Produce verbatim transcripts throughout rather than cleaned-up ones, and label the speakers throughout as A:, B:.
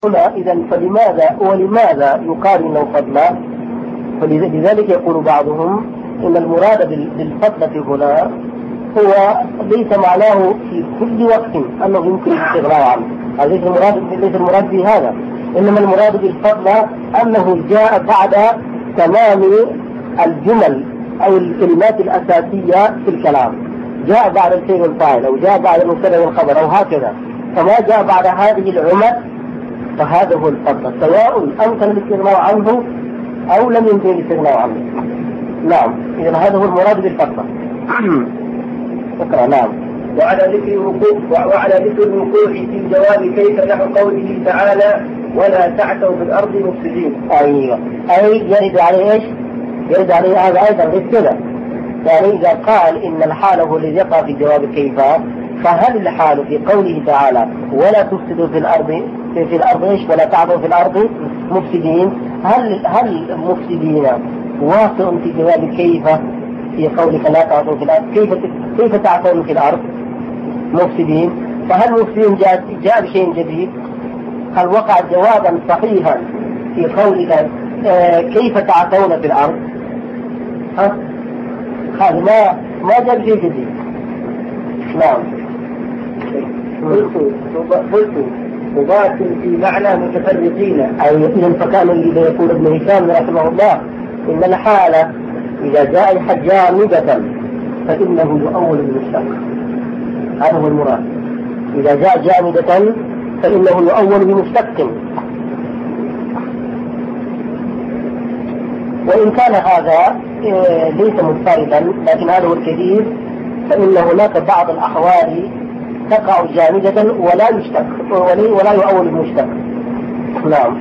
A: هنا إذا فلماذا ولماذا يقال له فضلا؟ فلذلك يقول بعضهم إن المراد بالفضلة هنا هو ليس معناه في كل وقت أنه يمكن الاستغناء عنه، هذا ليس المراد ليس المراد في هذا، إنما المراد بالفضلة أنه جاء بعد تمام الجمل أو الكلمات الأساسية في الكلام، جاء بعد الفعل والفاعل أو جاء بعد المبتدأ والخبر أو هكذا، فما جاء بعد هذه العمل فهذا هو الفضل، سواء أمكن الاستغناء عنه أو لم يمكن الاستغناء عنه. نعم، إذا هذا هو المراد بالفضل. اقرأ. نعم.
B: وعلى ذكر الوقوع وعلى ذكر الوقوع في الجواب كيف نحو قوله تعالى ولا تعثوا في الأرض مفسدين.
A: أيوة، أي يرد عليه إيش؟ يرد عليه هذا أيضا غير كذا، يعني إذا قال إن الحال هو الذي يقع في جواب كيف، فهل الحال في قوله تعالى ولا تفسدوا في الأرض في الأرض إيش ولا تعثوا في الأرض مفسدين، هل هل مفسدين واقع في جواب كيف في قولك لا تعثوا في الأرض؟ كيف كيف تعثون في الأرض مفسدين؟ فهل مفسدين جاء جاء بشيء جديد؟ هل وقع جوابا صحيحا في قولك آه كيف تعثون في الأرض؟ ها؟ هذا ما ما جاء بشيء جديد. نعم.
B: قلت قلت مضاف في معنى متفرقين،
A: أي إذا فكان الذي يقول ابن هشام رحمه الله إن الحالة إذا جاء جامدة فإنه يؤول بالمشتق، هذا هو المراد. إذا جاء جامدة فإنه يؤول بمشتق، وإن كان هذا ليس مضطردا لكن هذا هو الكثير، فإن هناك بعض الأحوال تقع جامدة ولا يشتق ولا يؤول بمشتق. نعم.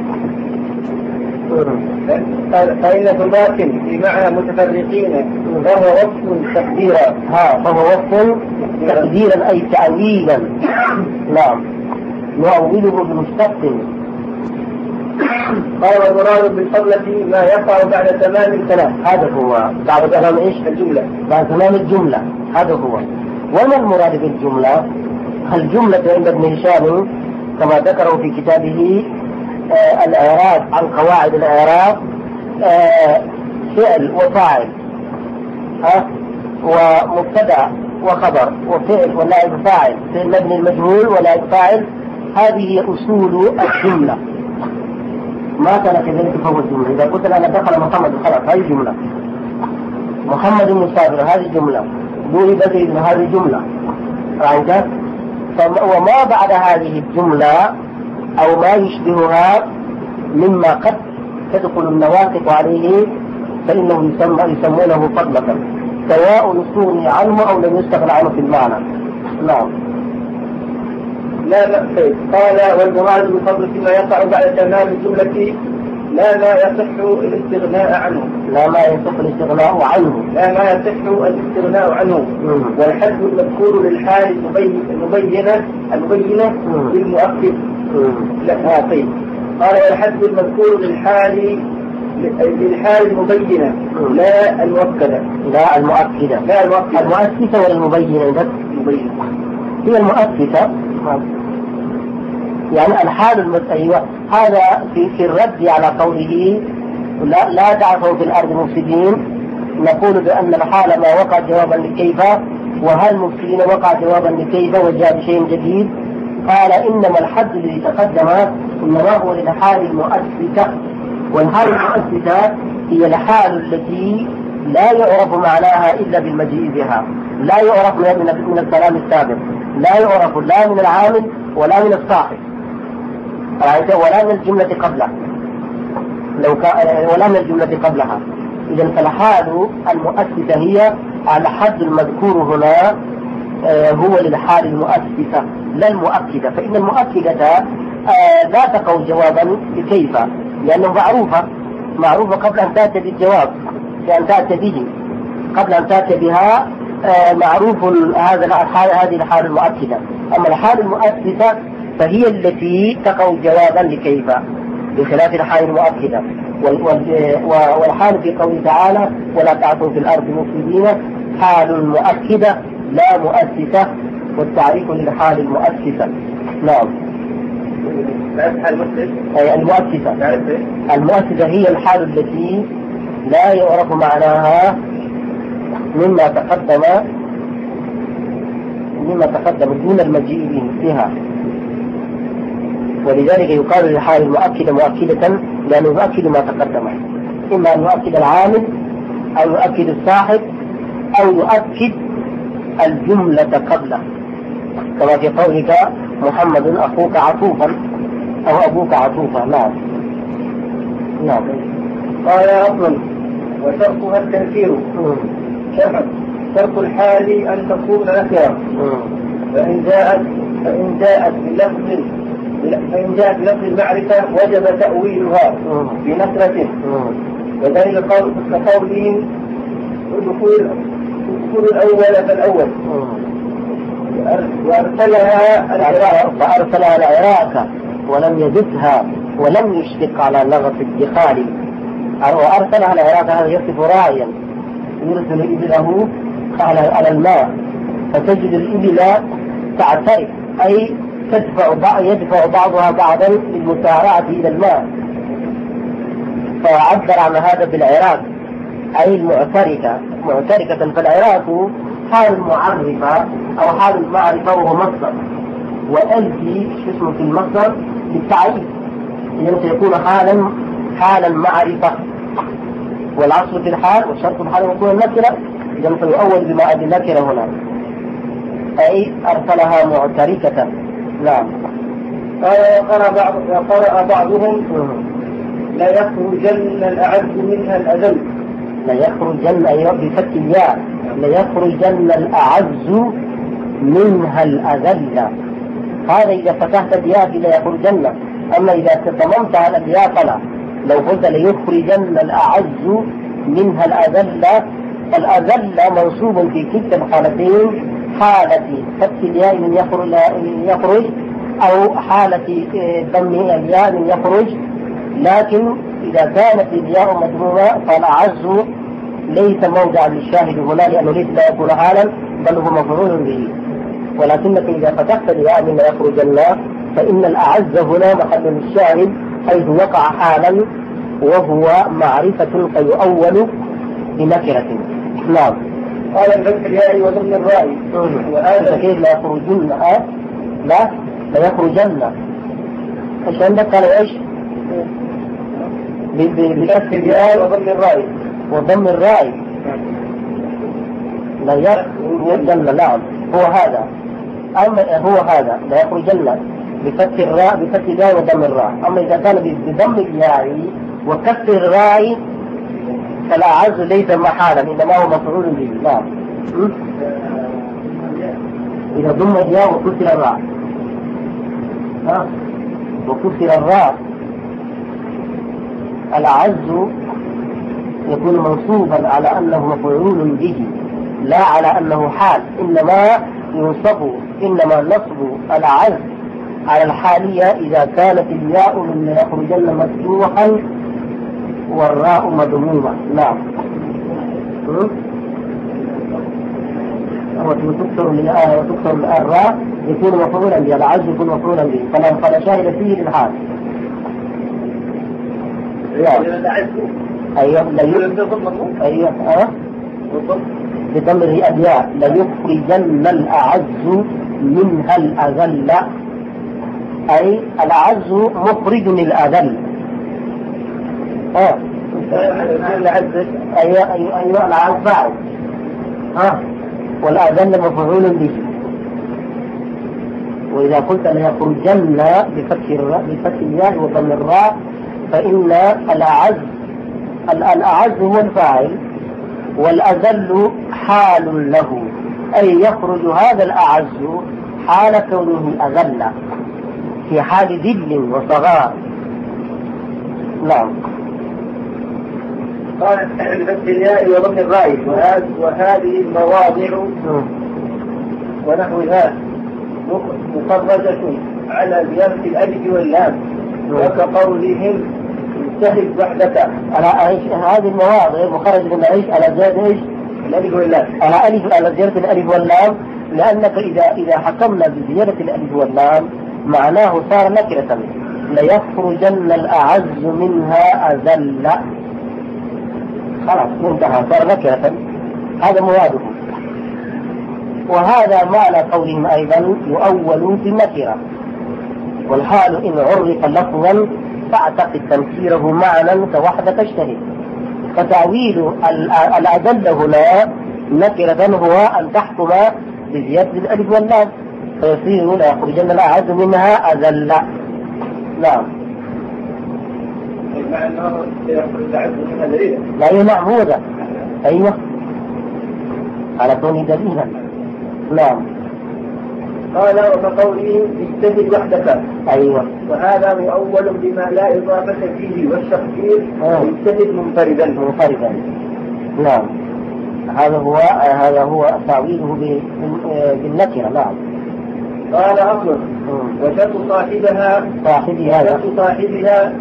B: فإن ثلاث في معنى متفرقين فهو وصف تقديرا.
A: ها فهو وصف تقديرا أي تأويلا. نعم، نؤوله بمشتق.
B: قال والمراد بالفضلة ما يقع بعد تمام الكلام،
A: هذا هو بعد تمام ايش؟
B: الجملة،
A: بعد تمام الجملة، هذا هو. وما المراد بالجملة؟ الجملة عند ابن هشام كما ذكره في كتابه آه الإعراب عن قواعد الإعراب آه فعل وفاعل آه ومبتدأ وخبر وفعل ونائب فاعل، فعل مبني المجهول ونائب فاعل، هذه أصول الجملة. ما كان كذلك فهو الجملة. إذا قلت أنا دخل محمد خلاص هذه جملة، محمد مسافر هذه جملة، دوري بدري هذه جملة، رأيت؟ وما بعد هذه الجملة أو ما يشبهها مما قد تدخل النواقض عليه فإنه يسمى يسمونه فضلة، سواء استغني عنه أو لم يستغن عنه في المعنى. نعم.
B: لا لا قال والمراد بالفضل فيما يقع بعد تمام الجملة لا ما يصح الاستغناء عنه،
A: لا ما يصح الاستغناء عنه
B: لا ما يصح الاستغناء عنه. والحد المذكور للحال المبينة المبينة للمؤكد. لا طيب. قال والحد المذكور للحال للحال المبينة لا المؤكدة.
A: لا المؤكدة.
B: لا المؤكدة.
A: المؤكدة ولا المبينة؟
B: المبينة
A: هي المؤكدة. يعني الحال المت... أيوة هذا في في الرد على قوله لا لا تعثوا في الأرض مفسدين، نقول بأن الحال ما وقع جوابا لكيف، وهل مفسدين وقع جوابا لكيف وجاء بشيء جديد. قال إنما الحد الذي تقدم إنما هو للحال المؤسسة، والحال المؤسسة هي الحال التي لا يعرف معناها إلا بالمجيء بها، لا يعرف من الكلام السابق، لا يعرف لا من العامل ولا من الصاحب، ولا من الجملة قبلها لو كان ولا من الجملة قبلها. إذا فالحال المؤسسة هي الحد المذكور هنا هو للحال المؤسسة لا المؤكدة، فإن المؤكدة لا تقع جوابا بكيف لأنه معروفة معروفة قبل أن تأتي بالجواب، لأن تأتي به قبل أن تأتي بها معروف هذا الحال هذه الحال المؤكدة. أما الحال المؤسسة فهي التي تقع جوابا لكيف بخلاف الحال المؤكدة. والحال في قوله تعالى ولا تعثوا في الأرض مفسدين حال مؤكدة لا مؤسسة، والتعريف للحال المؤسسة. نعم. أي المؤسسة. المؤسسة هي الحال التي لا يعرف معناها مما تقدم مما تقدم دون المجيء بها، ولذلك يقال للحال المؤكدة مؤكدة لأنه يؤكد ما تقدم، إما أن يؤكد العامل أو يؤكد الصاحب أو يؤكد الجملة قبله، كما في قولك محمد أخوك عطوفا أو أبوك عطوفا. نعم نعم.
B: قال أصلا وشرطها التنكير. شرط الحال أن تكون نكرة، فإن جاءت فإن جاءت بلفظ فإن جاءت بلفظ المعرفة وجب تأويلها بنكرة، وذلك كقولهم ادخل الأول فالأول، وأرسلها العراق
A: فأرسلها العراق ولم يدسها ولم يشفق على لغة الدخال، وأرسلها العراق هذا يصف راعيا يرسل إبله على الماء، فتجد الإبل تعترف أي تدفع يدفع بعضها بعضا للمسارعة إلى الماء، فعبر عن هذا بالعراق أي المعتركة معتركة. فالعراق حال معرفة أو حال المعرفة وهو مصدر، وألفي شو اسمه في المصدر بالتعريف، إذا سيكون حالا حال المعرفة، والعصر في الحال والشرط في الحال يكون النكرة، إذا سيؤول بما أدي النكرة هنا أي أرسلها معتركة. نعم.
B: قال بعض وقرأ بعضهم لا يخرجن الأعز منها الأذل.
A: لا يخرجن أيضا بفتح الياء، لا يخرجن الأعز منها الأذل. هذا إذا فتحت الياء لا يخرجن، أما إذا تضممت على الياء فلا. لو قلت ليخرجن الأعز منها الأذل، الأذل منصوب في كلتا الحالتين، حالة فتح الياء من يخرج, يخرج أو حالة ضم الياء من يخرج، لكن إذا كانت الياء مضمومة فالأعز ليس موضع للشاهد هنا، لأنه ليس لا يكون حالا بل هو مفعول به. ولكنك إذا فتحت الياء من يخرجن فإن الأعز هنا محل للشاهد حيث وقع حالا وهو معرفة فيؤول بنكرة. نعم.
B: قال الفتح الياء وضمن الراء
A: وهذا كيف لا يخرجن لا لا يخرجن. ايش عندك؟ قال ايش؟ بفتح الياء وضم الراء وضم الراء لا يخرجن. نعم هو هذا، أما هو هذا لا يخرجن بفتح الراء بفتح الياء وضم الراء. أما إذا كان بضم الياء وكسر الراء فالأعز ليس محالا إنما هو مفعول به. نعم. إذا ضم الياء وكسر الراء ها وكسر الراء الأعز يكون منصوبا على أنه مفعول به لا على أنه حال، إنما ينصب إنما نصب الأعز على الحالية إذا كانت الياء من يخرجن مفتوحا والراء مضمومة. نعم. وتكسر وتكسر الراء يكون مفعولا به، العز يكون مفعولا به، فلا شاهد فيه للحال. أيوه أيوه أه بضم الياء لا يخرجن الأعز منها الأذل، أي الأعز مخرج الأذل. اه أيوه أيوه أيوه الأعز فاعل ها والأذل مفعول به. وإذا قلت لا يخرجن بفتح الراء بفتح الياء وضم الراء فإن الأعز الأعز هو الفاعل والأذل حال له، أي يخرج هذا الأعز حال كونه أذل في حال ذل وصغار. نعم.
B: قال بفتح الياء وضم الراء وهذه المواضع ونحوها مخرجة على زيادة الألف واللام، وكقولهم انتهب وحدك.
A: على ايش هذه المواضع مخرجة من ايش؟ على زيادة ايش؟
B: الألف واللام،
A: على ألف على زيادة الألف واللام، لأنك إذا إذا حكمنا بزيادة الألف واللام معناه صار نكرة. ليخرجن الأعز منها أذل، خلاص منتهى، صار نكرة، هذا مراده. وهذا معنى قولهم أيضا يؤول بالنكرة، والحال إن عرف لفظا فاعتقد تنكيره معنى كوحدة تشتهي. فتعويل الأذل هنا نكرة هو أن تحكم بزيادة الألف واللام، فيصير لا يخرجن الأعز منها أذل. نعم.
B: مع أنه يخرج الأعز منها دليلا.
A: لا هي معهودة. أيوة على كون دليلا. نعم.
B: قال وكقوله اجتهد وحدك.
A: أيوة.
B: وهذا مؤول بما لا إضافة فيه، والتخفيف اجتهد منفردا.
A: منفردا. نعم. هذا هو هذا هو تعويله بالنكرة. نعم.
B: قال أصلا وشرط صاحبها
A: صاحبها
B: وشرط صاحبها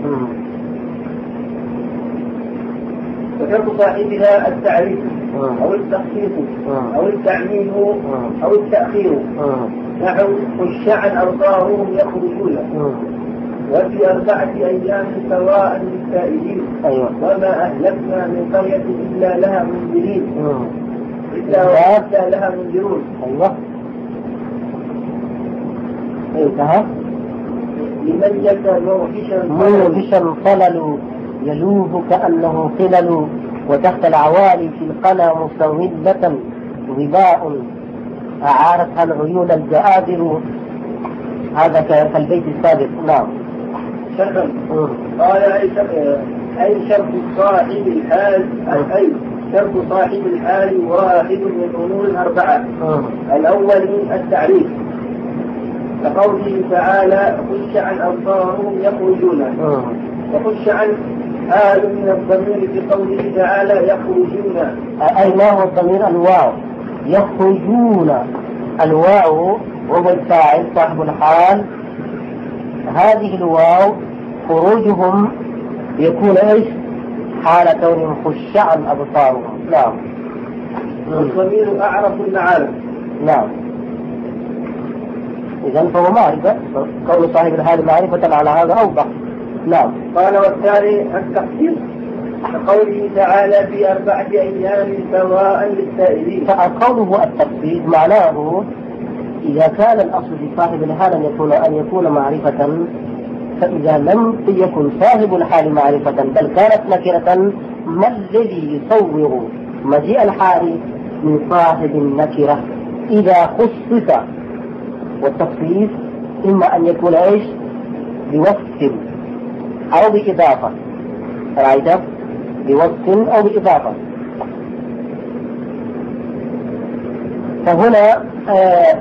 B: وشرط صاحبها التعريف أو التخصيص أو التعميم أو التأخير، نحو خشعا أبصارهم يخرجون، وفي أربعة أيام سواء للسائلين، وما أهلكنا من قرية إلا لها منذرين إلا لها منذرون.
A: أيوة. انتهى.
B: لمن يلقى
A: موحشا صلل يلوه كأنه قلل، وتحت العوالي في القنا مستولة ظباء أعارتها العيون الجآدر. هذا كالبيت السابق. نعم.
B: شرطا. قال أي شرط صاحب الحال، أي شرط صاحب الحال واحد من أمور أربعة. الأول التعريف، كقوله تعالى خش عن أبصارهم يخرجون، وخش عن حال من الضمير في قوله تعالى يخرجون.
A: أي ما هو الضمير؟ الواو. يخرجون، الواو وهو الفاعل صاحب الحال. هذه الواو خروجهم يكون ايش؟ حال كونهم خشعا أبصارهم. نعم.
B: والضمير أعرف المعارف.
A: نعم. إذن فهو معرفة، كون صاحب الحال معرفة على هذا أوضح. نعم.
B: قال والثاني التخصيص، كقوله تعالى في أربعة أيام سواء للسائلين.
A: فقوله التخصيص معناه إذا كان الأصل في صاحب الحال أن يكون أن يكون معرفة، فإذا لم يكن صاحب الحال معرفة بل كانت نكرة، ما الذي يصور مجيء الحال من صاحب النكرة إذا خصص؟ والتخصيص إما أن يكون إيش؟ بوصف أو بإضافة. رأيت؟ بوصف أو بإضافة. فهنا آه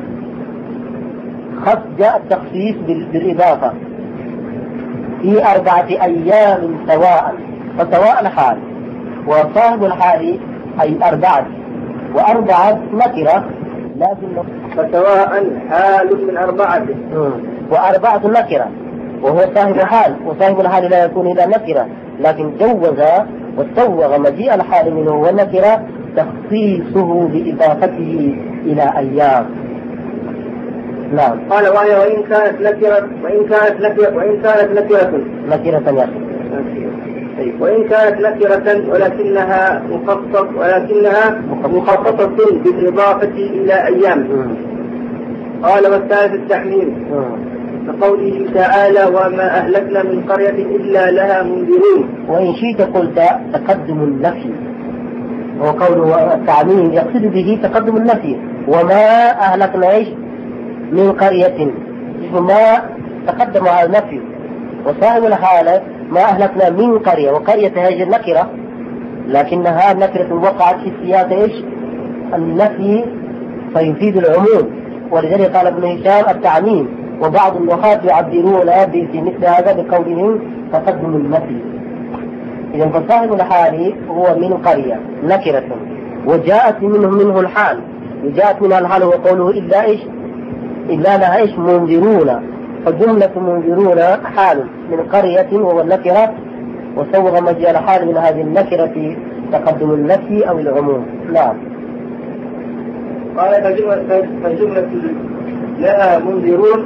A: خص جاء التخصيص بالإضافة في أربعة أيام سواء، فسواء الحال وصاحب الحال أي أربعة، وأربعة نكرة لكن
B: فسواء حال من أربعة
A: وأربعة نكرة، وهو صاحب الحال، وصاحب الحال لا يكون إلا نكرة، لكن جوز وسوغ مجيء الحال منه والنكرة تخصيصه بإضافته إلى أيام. نعم.
B: قال وإن كانت نكرة وإن كانت نكرة وإن كانت نكرة
A: نكرة يا
B: وإن كانت نكرة ولكنها مخصص ولكنها مخصصة بالإضافة إلى أيام. قال والثالث التحميل، كقوله تعالى وما أهلكنا من قرية إلا لها منذرون.
A: وإن شئت قلت تقدم النفي، وقوله التعميم يقصد به تقدم النفي، وما أهلكنا إيش من قرية، ما تقدم على النفي، وصاحب الحالة ما أهلكنا من قرية، وقرية هذه النكرة لكنها نكرة وقعت في سياق إيش النفي فيفيد العموم، ولذلك قال ابن هشام التعميم، وبعض النحاة يعبرون في مثل هذا بقولهم تقدم النفي. إذا فصاحب الحال هو من قرية نكرة وجاءت منه منه الحال، وجاءت منها الحال وقوله إلا إيش إلا لها إيش منذرون، فجملة منذرون حال من قرية وهو النكرة، وسوغ مجيء الحال من هذه النكرة في تقدم النفي أو العموم. نعم.
B: قال فجملة, فجملة لها منذرون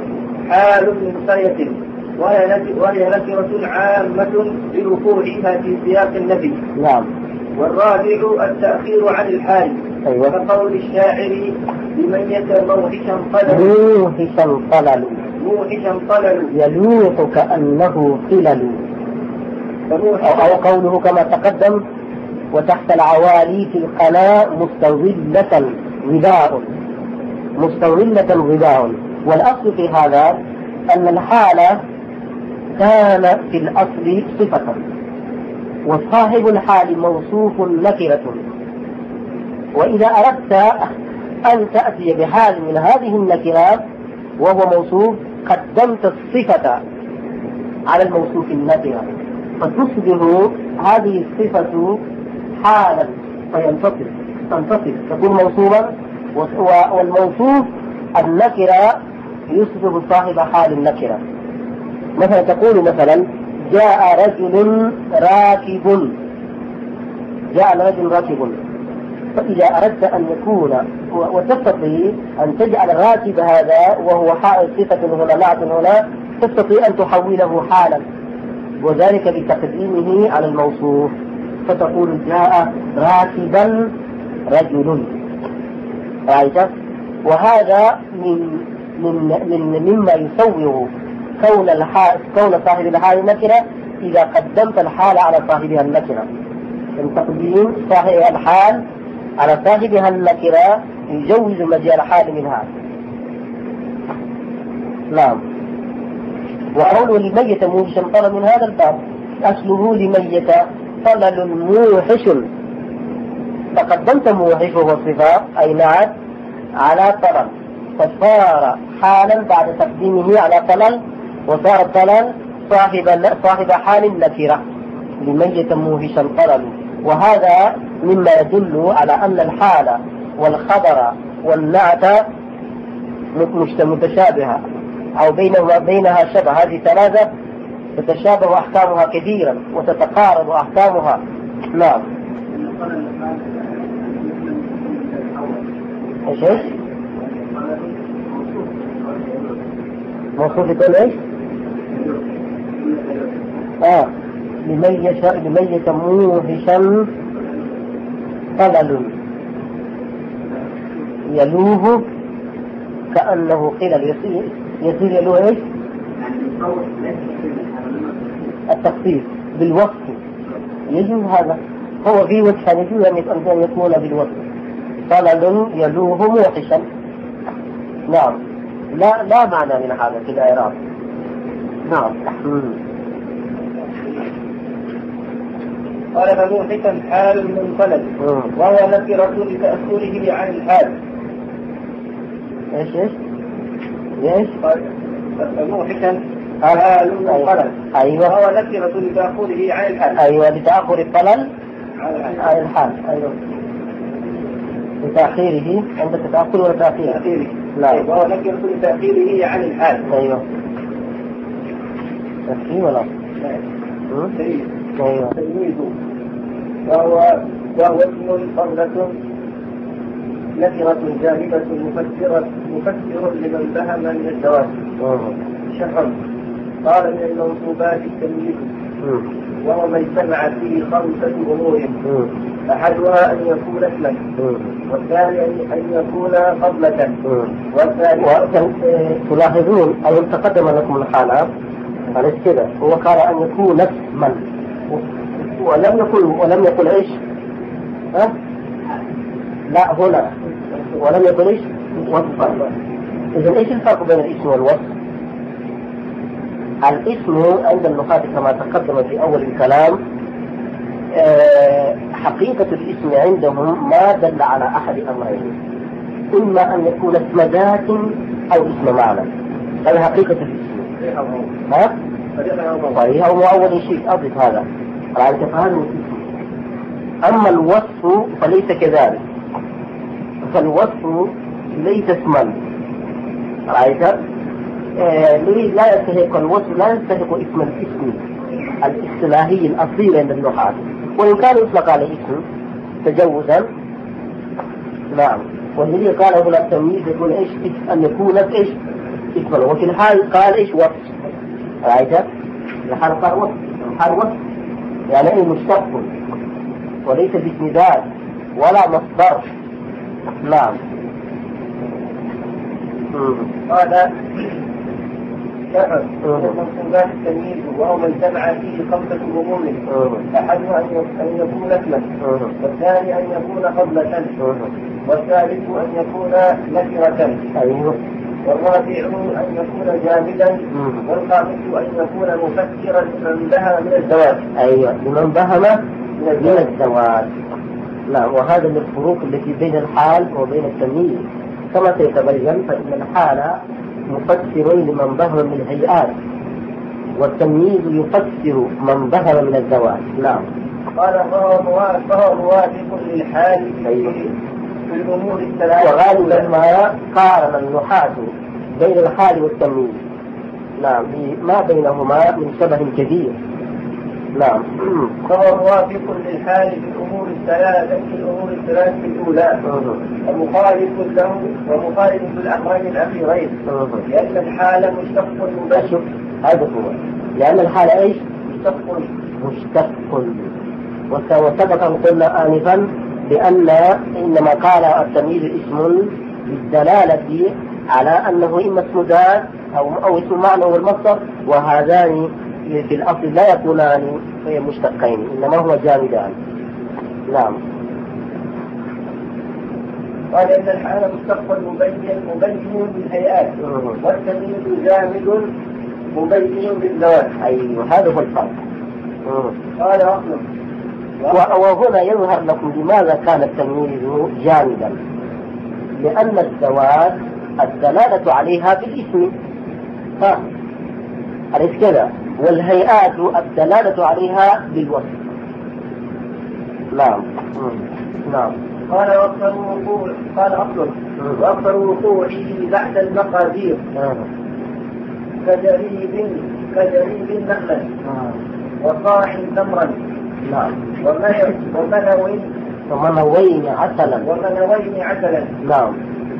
B: حال من قرية وهي نكرة عامة لوقوعها في سياق النفي.
A: نعم.
B: والرابع التأخير عن الحال.
A: أيوة.
B: كقول الشاعر لميت موحشا طلل
A: موحشا طلل
B: موحشا طلل
A: يلوح كأنه قلل، أو, أو قوله كما تقدم وتحت العوالي في القناة مستظلة غذاء مستظلة غذاء. والأصل في هذا أن الحالة كان في الأصل صفة، وصاحب الحال موصوف نكرة، وإذا أردت أن تأتي بحال من هذه النكرات وهو موصوف قدمت الصفة على الموصوف النكرة، فتصبح هذه الصفة حالا فينتصف تنتصف تكون موصوفا، والموصوف النكرة يصبح صاحب حال النكرة. مثلا تقول مثلا جاء رجل راكب جاء رجل راكب، فإذا أردت أن يكون وتستطيع أن تجعل الراكب هذا وهو حائل صفة هنا نعت هنا تستطيع أن تحوله حالا، وذلك بتقديمه على الموصوف، فتقول جاء راكبا رجل. رأيت؟ وهذا من من من مما يسوغ كون الحال كون صاحب الحال النكرة إذا قدمت الحال على صاحبها النكرة. من تقديم صاحب الحال على صاحبها النكرة يجوز مجيء الحال منها. نعم. وقوله لميت موحشا طلل من هذا الباب، أصله لميت طلل موحش، فقدمت موحش وهو صفة أي نعت على طلل، فصار حالا بعد تقديمه على طلل، وصار طلل صاحب صاحب حال نكرة لميت موحشا طلل. وهذا مما يدل على أن الحال والخبر والنعت متشابهة أو بينهما بينها شبه. هذه ثلاثة تتشابه أحكامها كثيرا وتتقارب أحكامها. نعم. ايش ايش؟ موصوف يكون ايش؟ اه لميت لميت موحشا طلل يلوه كأنه قلل. يصير يصير يلوه ايش؟ التخفيف بالوصف يجوز هذا، هو في وجه يجوز أن يكون بالوصف طلل يلوه موحشا. نعم. لا لا معنى من هذا في الإعراب. نعم.
B: قال فموحشا حال منفلت وهو نكرة لتأثره عن الحال.
A: ايش ايش؟ ايش؟
B: فموحشا حال منفلت.
A: ايوه.
B: وهو نكرة لتأخره عن الحال.
A: ايوه لتأخر الطلل عن الحال. ايوه لتأخيره. عندك تأخر ولا تأخير؟
B: تأخيره.
A: لا.
B: وهو نكرة لتأخيره عن الحال.
A: ايوه. تأخير ولا؟
B: ايوه. تلميذه وهو وهو اسم فضلة نكرة جانبة مفسرة مفسر لمن فهم من الزواج. شرعا. قال من المنصوبات التمييز وهو ما اجتمع فيه خمسة أمور، أحدها أن يكون اسما، والثاني أن يكون فضلة، والثالث.
A: تلاحظون أو تقدم لكم الحالة على كده، هو قال أن يكون اسما ولم يقل ولم يقل إيش؟ ها؟ لا هنا ولم يقل إيش؟ وصفا. إذن إيش الفرق بين الاسم والوصف؟ الاسم عند النحاة كما تقدم في أول الكلام حقيقة الاسم عندهم ما دل على أحد أمرين، إما أن يكون اسم ذات أو اسم معنى. هذه حقيقة الاسم. ها؟ طيب هو أول شيء أضف هذا على فهذا الاسم. أما الوصف فليس كذلك، فالوصف ليس اسما. رأيت؟ ليه لا يستحق الوصف لا يستحق اسم الاسم الاصطلاحي الأصيل عند النحاة، وإن كان يطلق عليه اسم تجوزا. نعم. والذي قال هنا التمييز يكون ايش؟ أن يكون ايش؟ اسما، وفي الحال قال إيش وصف. رأيت؟ في الحال قال وصف، الحال وصف يعني أي مشتق وليس باسم ذات ولا مصدر. نعم.
B: قال شرع المنصوبات التمييز وهو ما اجتمع فيه خمسة أمور، أحدها أن يكون اسما، والثاني أن يكون قبلة، والثالث أن يكون نكرة، والرابع أن يكون جامدا، والخامس أن يكون مفسرا لمن بهم من الزواج.
A: أيوة، لمن بهم من الزواج. نعم. وهذا من الفروق التي بين الحال وبين التمييز كما سيتبين، فإن الحال مفسر لمن بهم من الهيئات، والتمييز يفسر من بهم من الزواج. نعم.
B: قال فهو موافق للحال في الأمور الثلاثة.
A: وغالبا ما قارن النحاة بين الحال والتمييز، نعم، ما بينهما من شبه كبير. نعم.
B: فهو موافق للحال في الأمور الثلاثة في الأمور الثلاثة الأولى، ومخالف له ومخالف للأمرين الأخيرين، لأن الحال مشتق مباشر.
A: هذا هو، لأن الحال إيش؟
B: مشتق
A: مشتق. وسبق أن قلنا آنفا بأن إنما قال التمييز اسم بالدلالة على أنه إما اسم ذات أو أو اسم معنى والمصدر، وهذان في الأصل لا يكونان مشتقين، إنما هو جامدان. نعم.
B: قال إن الحال مشتق مبين مبين بالهيئات، والتمييز جامد مبين بالذوات.
A: أيوه، هذا هو الفرق.
B: قال أصلا.
A: وهنا يظهر لكم لماذا كان التمييز جامدا، لأن الذوات الدلالة عليها بالاسم، ها أليس كذا؟ والهيئات الدلالة عليها بالوصف. نعم. نعم.
B: قال وأكثر وقوع قال أصل وأكثر وقوعه بعد المقادير كجريب كجريب النخل وصاع تمرا.
A: نعم.
B: ومنوين
A: ومنوين عسلا
B: ومنوين عسلا.
A: نعم.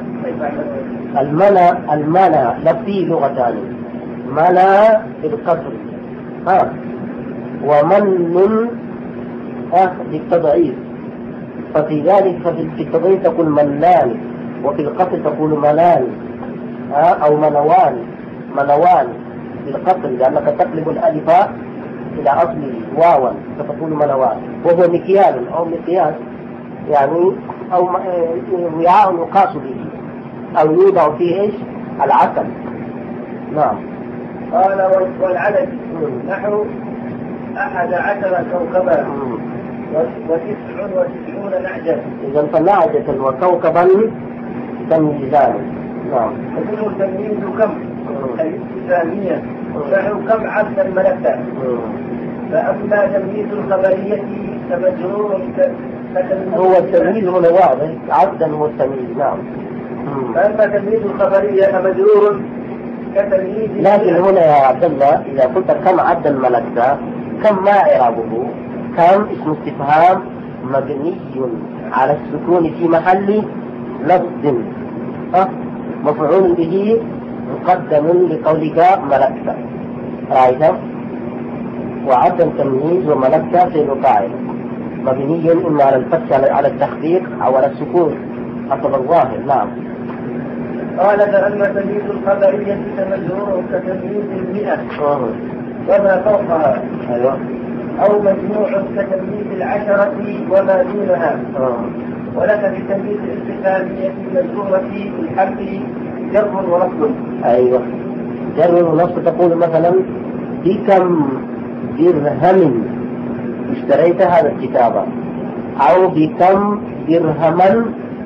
A: المنى المنى لفظي لغتان، منى بالقصر ها، ومن ها بالتضعيف، ففي ذلك ففي التضعيف تقول منان، وفي القصر تقول منان ها، أو منوان منوان بالقصر، لأنك تقلب الألف إلى أصله واوا فتقول منوان، وهو مكيال أو مقياس يعني أو وعاء يقاس به أو يوضع فيه إيش؟ العسل. نعم.
B: قال والعدد نحو أحد عشر كوكبا وتسع وتسعون نعجة.
A: إذا فنعجة وكوكبا تمييزان. نعم.
B: يكون التمييز كم الاستفهامية، نحو كم عبدا ملكا. فأما تمييز الخبرية فمجرور
A: هو التمييز هنا واضح، عبدا هو التمييز. نعم.
B: فأما تمييز الخبرية فمجرور كتمييز.
A: لكن هنا يا عبد الله إذا قلت كم عبدا ملكت، كم ما إعرابه؟ كم اسم استفهام مبني على السكون في محل لفظ، أه؟ مفعول به مقدم لقولك ملكت. رأيت؟ وعبدا تمييز وملكت فعل فاعل مبني إما على الفتح على التحقيق أو على السكون حسب الظاهر. نعم.
B: قال فأما تمييز الخبرية فمجرور كتمييز المئة وما فوقها.
A: أيوة.
B: أو مجموع كتمييز العشرة وما دونها. ولك في تمييز الاستفهامية المجرورة بالحرف جر ونصب.
A: أيوة، جر ونصب. تقول مثلا بكم درهم اشتريت هذا الكتاب، أو بكم درهما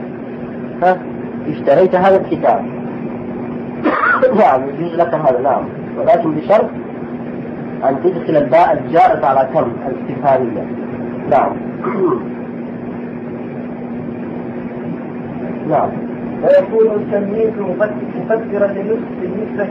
A: اشتريت هذا الكتاب. نعم، يجوز لك هذا. نعم، ولكن بشرط أن تدخل الباء الجائزة على كم الاستفهامية. نعم. نعم.
B: ويكون التمييز مفسرا للنسبة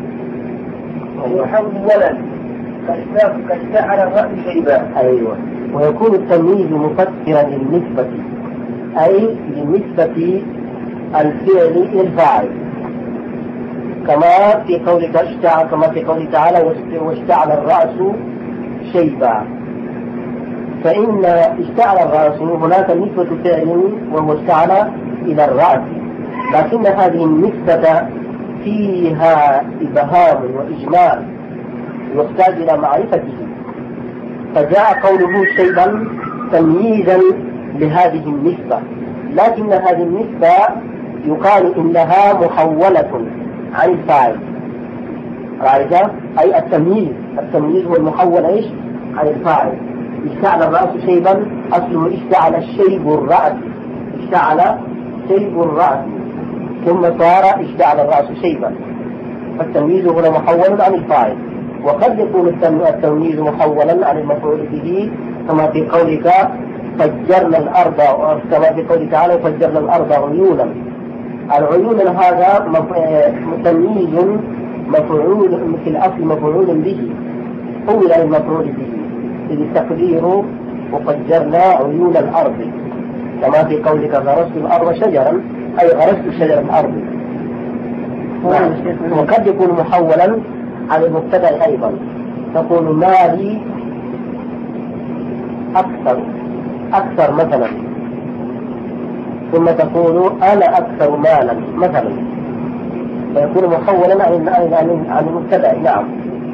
B: محولا كاشتعل الرأس شيبا.
A: أيوة. ويكون التمييز مفسرا للنسبة، أي لنسبة الفعل إلى الفاعل. كما في قولك اشتعل، كما في قوله تعالى واشتعل الرأس شيبا. فإن اشتعل الرأس هناك نسبة فعل وهو اشتعل إلى الرأس، لكن هذه النسبة فيها إبهام وإجمال يحتاج إلى معرفته، فجاء قوله شيبا تمييزا لهذه النسبة، لكن هذه النسبة يقال إنها محولة عن الفاعل. رأيت؟ أي التمييز، التمييز هو المحول إيش؟ عن الفاعل. اشتعل الرأس شيبا أصله اشتعل الشيب الرأس، اشتعل شيب الرأس ثم صار اشتعل الرأس شيبا، فالتمييز هنا محول عن الفاعل. وقد يكون التمييز محولا عن المفعول به كما في قولك فجرنا الأرض، كما في قوله تعالى فجرنا الأرض عيونا. العيون هذا تمييز مفعول في الأصل مفعول به حول عن المفعول به، إذ التقدير وفجرنا عيون الأرض، كما في قولك غرست الأرض شجرا أي غرست شجر الأرض. وقد يكون محولا على المبتدأ أيضا، تقول مالي أكثر أكثر مثلا، ثم تقول أنا أكثر مالا مثلا، فيكون محولا عن عن عن المبتدأ. نعم.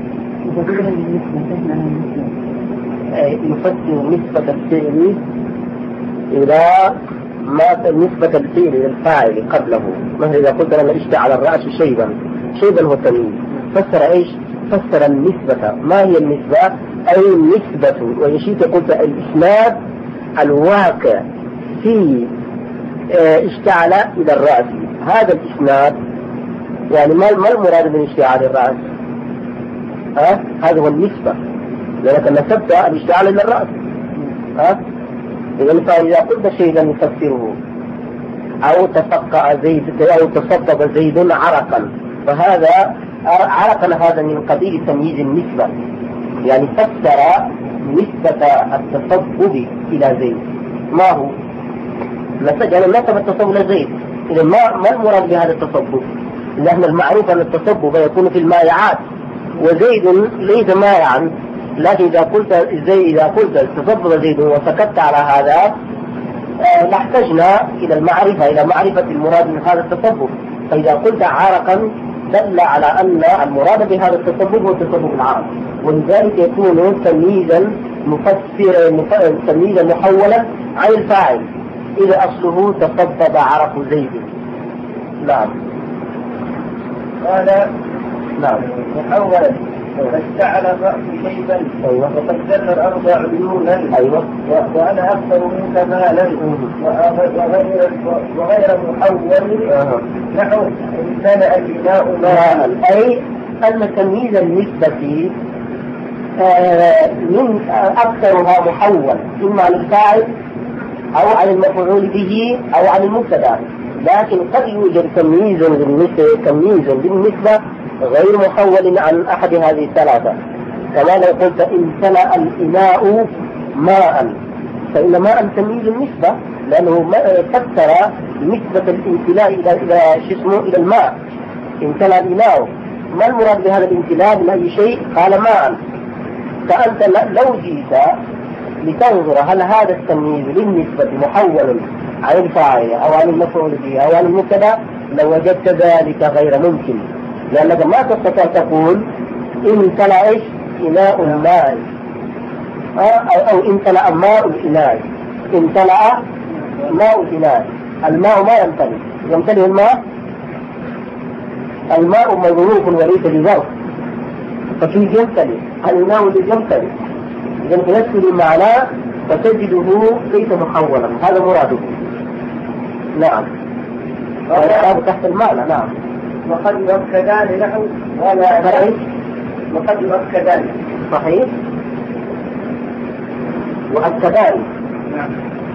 A: يفسر نسبة الفعل إلى ما نسبة الفعل إلى الفاعل قبله. مثلا إذا قلت أنا اشتعل الرأس شيبا، شيبا هو التمييز، فسر إيش؟ فسر النسبة. ما هي النسبة؟ أي النسبة، ويشيت قلت الإسناد الواقع في اشتعل إلى الرأس. هذا الإسناد يعني ما ما المراد من اشتعال الرأس؟ ها؟ هذا هو النسبة، لأنك نسبت الاشتعال إلى الرأس. ها؟ إذا فإذا قلت شيئا يفسره أو تفقع زيد أو تصبب زيد عرقا، فهذا عرقا هذا من قبيل تمييز النسبة، يعني فسر نسبة التصبب إلى زيد. ما هو؟ يعني نسب التصبب إلى زيد. إذا ما ما المراد بهذا التصبب؟ لأن المعروف أن التصبب يكون في المائعات، وزيد ليس مائعا، لكن إذا قلت زي إذا قلت تصبب زيد وسكت على هذا لاحتجنا إلى المعرفة إلى معرفة المراد من هذا التصبب. فإذا قلت عرقا دل على أن المراد بهذا التصبب هو تصبب العرق، ولذلك يكون تمييزا مفسرا تمييزا محولا عن الفاعل إذا أصله تصبب عرق زيد. نعم.
B: قال
A: نعم
B: محولا فاشتعل الرأس شيبا وفجرنا الأرض عيونا
A: أيوة.
B: وأنا أكثر منك مالا وغير وغير محول نحو امتلأ الإناء ماء،
A: أي أن تمييز النسبة من أكثرها محول إما عن الفاعل أو عن المفعول به أو عن المبتدأ، لكن قد يوجد تمييز بالنسبة تمييز بالنسبة غير محول عن أحد هذه الثلاثة. كما لو قلت امتلأ الإناء ماء، فإن ماء تمييز النسبة، لأنه فسر نسبة الامتلاء إلى إلى شسمه إلى الماء. امتلأ الإناء، ما المراد بهذا الامتلاء من أي شيء؟ قال ماء. فأنت لو جئت لتنظر هل هذا التمييز للنسبة محول عن الفاعل أو عن المفعول به أو عن المبتدأ، لوجدت ذلك غير ممكن، لأنك ما تستطيع تقول امتلأ إيش؟ إناء الماء أو امتلأ ماء الإناء. امتلأ ماء الإناء، الماء ما يمتلئ، يمتلئ الماء، الماء مظروف وليس بظرف، فكيف يمتلئ؟ الإناء الذي يمتلئ، إذا فيسر معناه فتجده ليس محولا، هذا مراده. نعم. هذا تحت المعنى. نعم.
B: وقد يؤكدان له ولا
A: صحيح.
B: وقد يؤكدان
A: صحيح. يؤكدان.
B: نعم.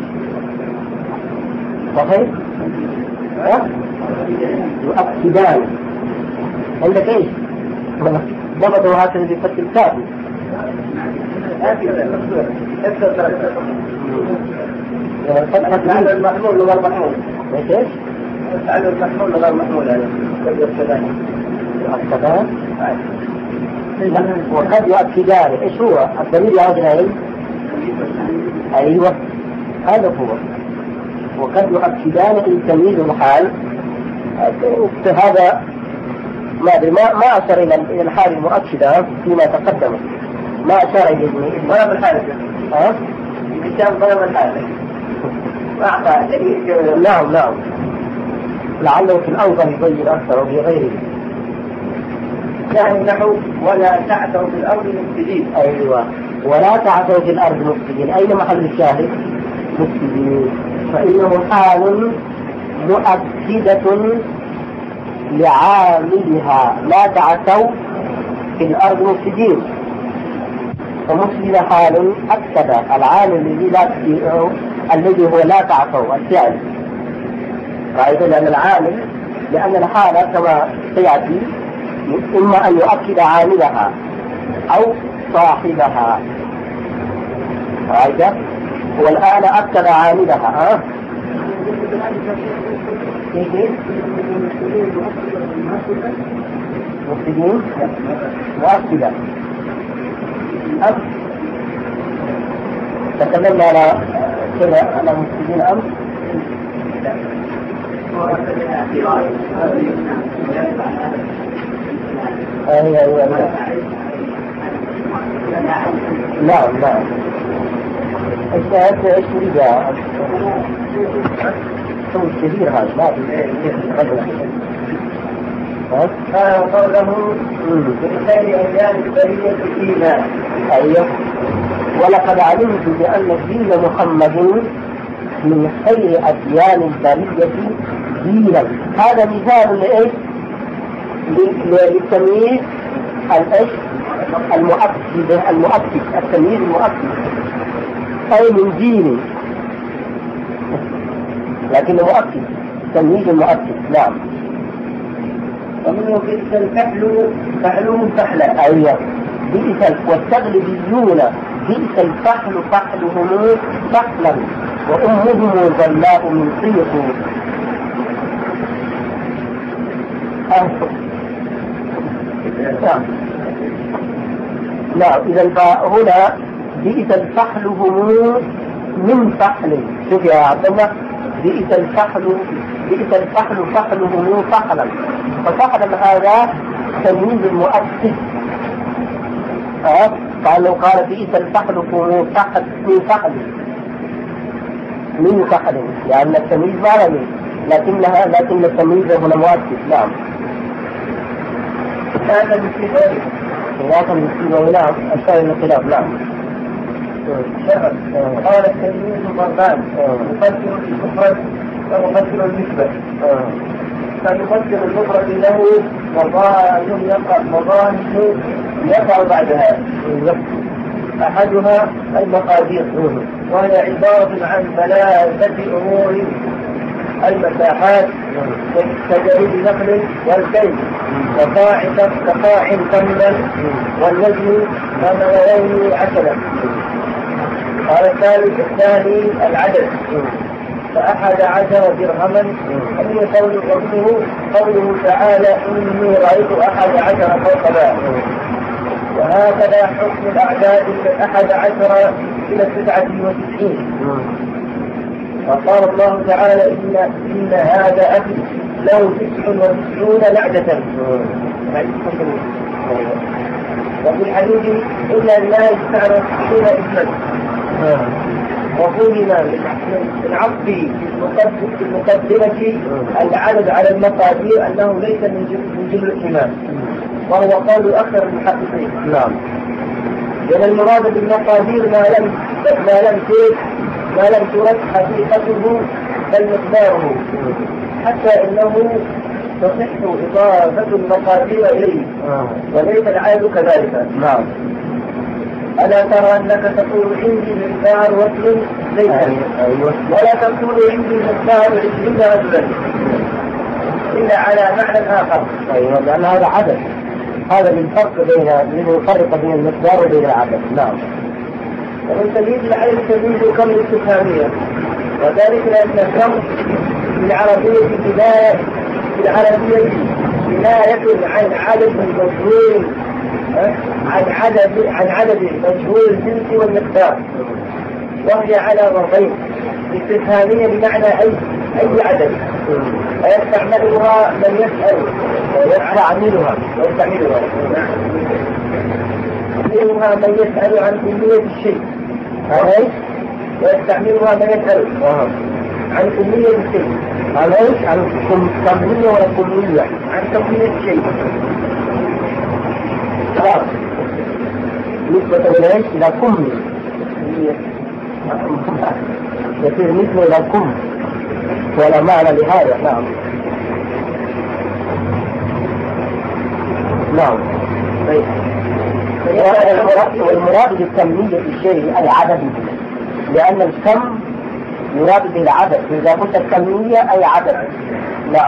A: صحيح. ها؟ يؤكدان. عندك ايش؟ ضبطوا هكذا بفتح الكاف.
B: فعل المحمول غير محمول.
A: ايش ايش؟
B: فعل المحمول غير محمول هذا.
A: يؤكدان وقد يؤكدان. ايش هو الدليل يا رجل؟ ايوه هذا هو. وقد يؤكدان التمييز الحال. هذا ما ادري ما ما اشار الى الحال المؤكده فيما تقدم، ما اشار الى
B: ضرب الحال.
A: ها؟
B: الكتاب ضرب الحال.
A: نعم نعم، لعله في الأوضح يبين أكثر وفي غيره.
B: يعني نحو ولا تعثوا في الأرض مفسدين.
A: أيوة، ولا تعثوا في الأرض مفسدين. أين محل الشاهد؟ مفسدين، فإنه حال مؤكدة لعاملها. لا تعثوا في الأرض مفسدين، فمفسد حال أكد العامل الذي لا الذي هو لا تعثوا الفعل. رأيت لأن العامل لأن الحالة كما سيأتي إما أن يؤكد عاملها أو صاحبها. رأيت؟ والآن أكد عاملها. أه؟ مفسدين مؤكدة. أم تكلمنا على كذا على مفسدين أم أيوة أيوة نعم نعم. الشهادة إيش رجع هو الكبير هذا ما
B: هذا قوله بإنسان أيام البرية الإيمان.
A: أيوة، ولقد علمت بأن الدين محمد من خير أديان البرية دينا. هذا مثال لإيش؟ للتمييز الإيش؟ المؤكد المؤكد التمييز المؤكد أي من دين، لكن مؤكد تمييز المؤكد. نعم.
B: ومنه بئس الفحل فحلهم فحلا.
A: أيوة، بئس والتغلبيون بئس الفحل فحلهم فحلا وأمهم ظلاء من طيق. نعم نعم. إذا هنا بئس الفحل هم من فحل. شوف يا عبد الله، بئس الفحل بئس الفحل فحلهم فحلا، ففحلا هذا تمييز مؤكد. أه؟ قال قال بئس الفحل هم فحل من فحل من فحل، يعني التمييز ما لم لكنها لكن التمييز هنا مؤكد. نعم.
B: هذا بالكتاب
A: خلافا بالكتاب. نعم، أشار إلى الخلاف. نعم.
B: شغل. قال التمييز ضربان، مقدر المفرد ومقدر النسبة. فيقدر المفرد له وظاهر يقع وظاهر يقع بعدها. أحدها المقادير، وهي عبارة عن ثلاثة أمور: المساحات كجريد نقل والكيل وقاع كقاع كملا والوزن كملايين عسلا. قال الثالث الثاني العدد، فأحد عشر درهما. أن قول قوله قوله تعالى إني رأيت أحد عشر كوكبا. وهكذا حكم الأعداد من أحد عشر إلى تسعة وتسعين. وقال الله تعالى إن, إن هذا أخي له تسع وتسعون نعجة. وفي الحديث إن الله تسع وتسعون اسما. وفهم من عطف المقدمة العدد على المقادير أنه ليس من جمل الإمام، وهو قول أكثر المحققين.
A: نعم.
B: لأن المراد بالمقادير ما لم ما لم ترد ما لم ترد حقيقته بل مقداره، حتى إنه تصح إضافة المقادير إليه وليس العادة كذلك.
A: نعم.
B: ألا ترى أنك تقول عندي مقدار وصل ليس،
A: أيوة.
B: ولا تقول عندي مقدار عشرين رجلا إلا على معنى آخر.
A: أيوة، لأن هذا عدد. هذا الفرق بين الفرق بين المقدار وبين العدد. نعم.
B: ومن تمييز العدد تمييز الكم الاستفهامية، وذلك لأن الكم في العربية بداية في العربية كناية عن عدد مجهول عن عدد عن عدد مجهول الجنس والمقدار، وهي على ضربين: استفهامية بمعنى أي أي عدد، ويستعملها من يسأل ويستعملها ويستعملها يستعملها من يسأل عن كمية الشيء، ويستعملها من يسأل عن كمية الشيء.
A: عليك عن كمية ولا كمية؟
B: عن كمية الشيء.
A: خلاص. نسبة إليش إلى كمية. يصير نسبة إلى كم ولا معنى لهذا. نعم. نعم. طيب. والمراد بالكمية الشيء أي عدده، لأن الكم يراد به العدد، إذا قلت الكمية أي عدد. نعم.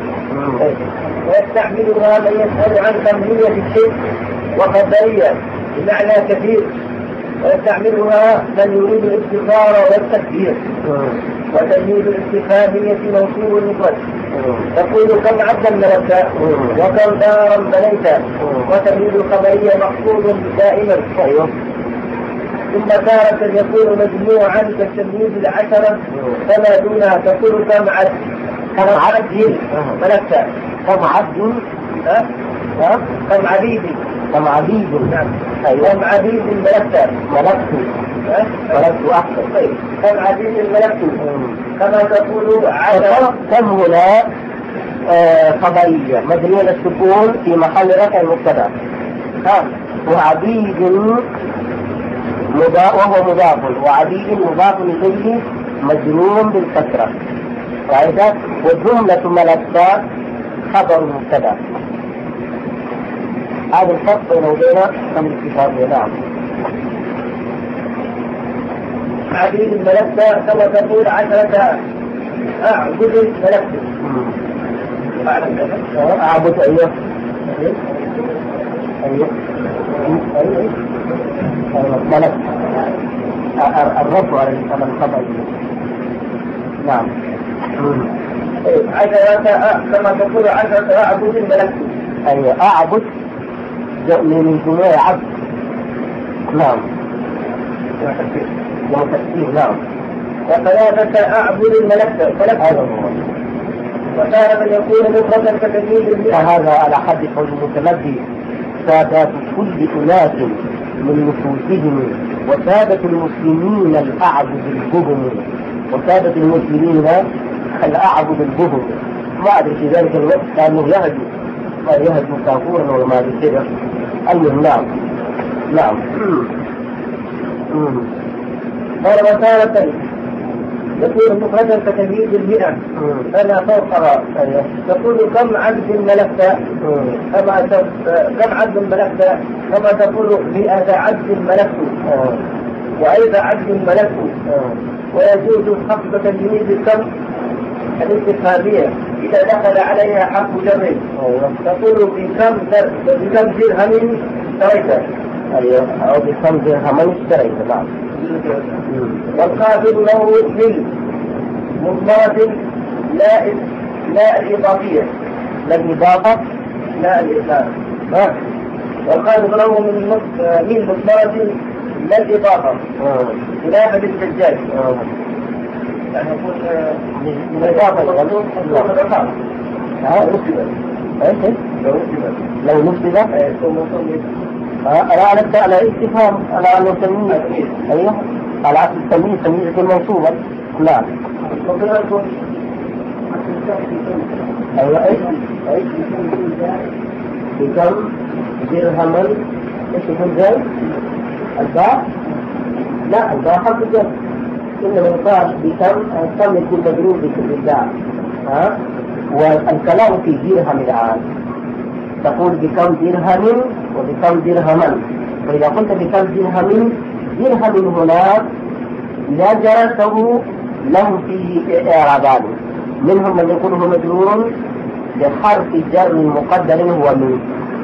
B: ويستعملها من يسأل عن كمية الشيء وخبرية بمعنى كثير، ويستعملها من يريد الاستخبار والتكبير. وتمييز الاستفهامية موصول مفرد، تقول كم عبدا ملكت وكم دارا بنيت. وتمييز الخبرية مقصود دائما. ثم تارة يكون مجموعا كالتمييز العشرة فما دونها، تقول كم عبد
A: كم عبد
B: ملكت
A: كم عبد
B: كم عبيد
A: كم عبيد
B: كم عبيد ملكت
A: ملكت ملكت أحسن.
B: طيب كم عبيد ملكت كما تقول عشرة.
A: كم هنا خبرية مبنية للسكون في محل رفع مبتدأ، وعبيد وهو مضاف، وعبيد مضاف إليه مجرور بالكسرة. وإذا والجملة ملكت خبر مبتدأ. هذا الفرق بين وبين كم الكتاب. نعم.
B: عبيد ملكت كما تقول عشرة أعبد ملكت.
A: أعبد أيوه أيوه ملك الرفع على الخبر. نعم.
B: عشرة كما تقول عشرة أعبد ملكت.
A: أيوه أعبد من جموع عبد. نعم. وتكثير. نعم.
B: وثلاثة أعبد ملكت ملكت. وكان من يكون مفردا كتمييز.
A: فهذا على حد قول المتنبي: سادات كل أناس من نفوسهم وسادة المسلمين الأعبد الجبن. وسادة المسلمين الأعبد الجبن. ما أدري في ذلك الوقت كانوا يهدوا ما يهدوا كافورا ولا ما أدري كذا. أيوه. نعم. نعم.
B: قال وتارة يكون مفردا كتمييز المئة فما فوقها. تقول كم عبد ملكت كما كم عبد ملكت كما تقول مئة عبد ملكت وأيضا عبد ملكت. ويجوز حفظ تمييز كم الاستفهامية إذا دخل عليها حرف جر. تقول بكم بكم درهم اشتريت.
A: أيوه. أو بكم درهم اشتريت. نعم.
B: والقابل له من مضمرة لا لا الإضافية
A: لا الإضافة
B: لا الإضافة. والقابل له من من مضمرة لا الإضافة خلاف للزجاج. يعني يقول من الإضافة الإضافة
A: لو نسبة أنا أنا على استفهام على أنه تمييز. أيوه على أصل التمييز تمييز المنصوبة. نعم. أيوه أي أي بكم درهما إيش يكون زي الباء؟ لا الباء حرف الجر، إنما يقال بكم كم يكون مجرور بالباء. ها والكلام في درهم الآن تقول بكم درهم وبكم درهما. فإذا قلت بكم درهم درهم هنا إذا جرته له فيه إعرابان: منهم من يكون هو مجرور بحرف جر مقدر هو من،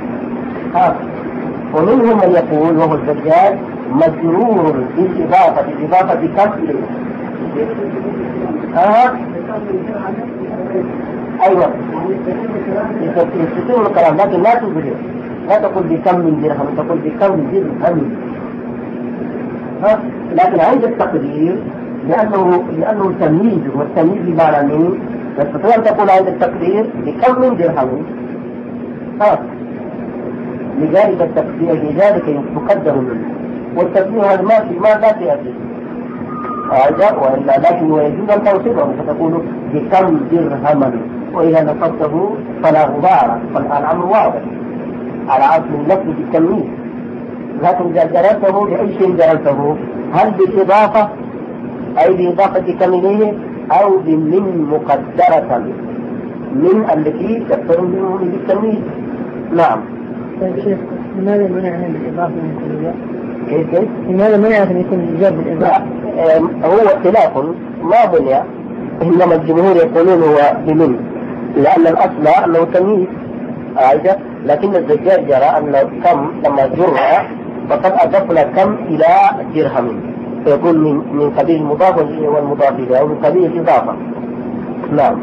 A: ومنهم من يقول وهو الزجاج مجرور بالإضافة بالإضافة كسر. ها أيوة يستطيعون الكلام لكن لا تبرر، لا تقول بكم من درهم، تقول بكم درهم. ها لكن عند التقدير لأنه لأنه تمييز، والتمييز بمعنى من تستطيع أن تقول عند التقدير بكم من درهم. ها لذلك التقدير لذلك تقدر منه، والتقدير هذا ما في ما لا تأتي هذا وإلا، لكن ويجوز أن توصفه فتقول بكم درهما، وإذا نصبته فلا غبار، فالأمر واضح على عصر اللفظ بالتمييز. لكن إذا جرته بأي شيء جرته، هل بالإضافة أي بإضافة كمله أو بمن مقدرة من التي تقترن منه بالتمييز. نعم.
C: طيب شيخ لماذا منع من الإضافة من كل
A: كيف كيف؟
C: لماذا منع من يكون الإجابة بالإضافة؟
A: هو اختلاف ما منع، إنما الجمهور يقولون هو بمن، لأن الأصل أنه تمييز عايزة، لكن الزجاج جرى أن كم لما جرى فقد أضفنا كم إلى درهم، فيكون من من قبيل المضاف والمضاف إليه أو من قبيل الإضافة. نعم.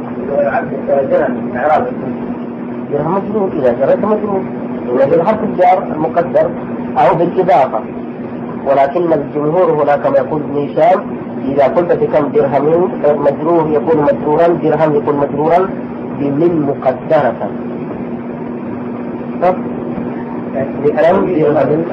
A: درهم مجرور إذا جرت مجرور، إذا بالحرف الجار المقدر أو بالإضافة، ولكن الجمهور هنا كما يقول ابن هشام إذا قلت بكم درهم مجرور يكون مجرورا، درهم يكون مجرورا بمن مقدرة. طب بكم درهم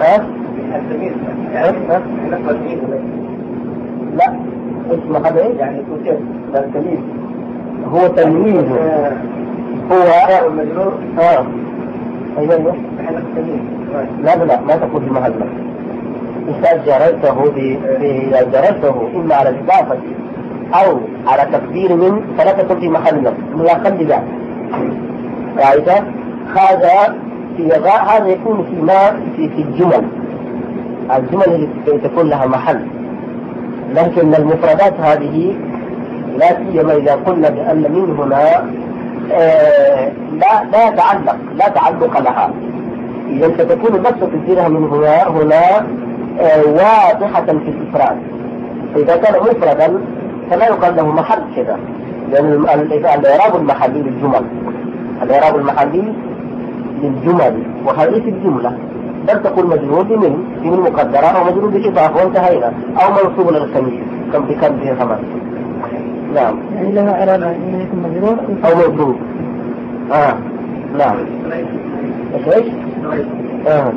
A: لا اسم هذا يعني تمييز، هو تمييز هو مجرور. اه ايوه ايوه لا لا ما تقول بمهلة، إذا جريته إذا جريته إما على الإضافة أو على تقدير من فلا تكون في محل من أقل ذلك. رأيت هذا في هذا يكون في ما في في الجمل الجمل التي تكون لها محل، لكن المفردات هذه لا سيما إذا قلنا بأن من هنا آه لا لا تعلق لا تعلق لها، إذا ستكون بس تديرها من هنا هنا آه واضحة في الإفراد. إذا كان مفردا فلا يقال له محل كذا، لأن الإعراب المحلي للجمل الإعراب المحلي للجمل وهذه في الجملة بل تكون مجرور بمن بمن مقدرة أو مجرور بالإضافة وانتهينا، أو منصوب للخميس كم بكم به خمس. نعم.
C: يعني لها إعراب أن يكون مجرور
A: أو مجرور. آه نعم. إيش؟ آه.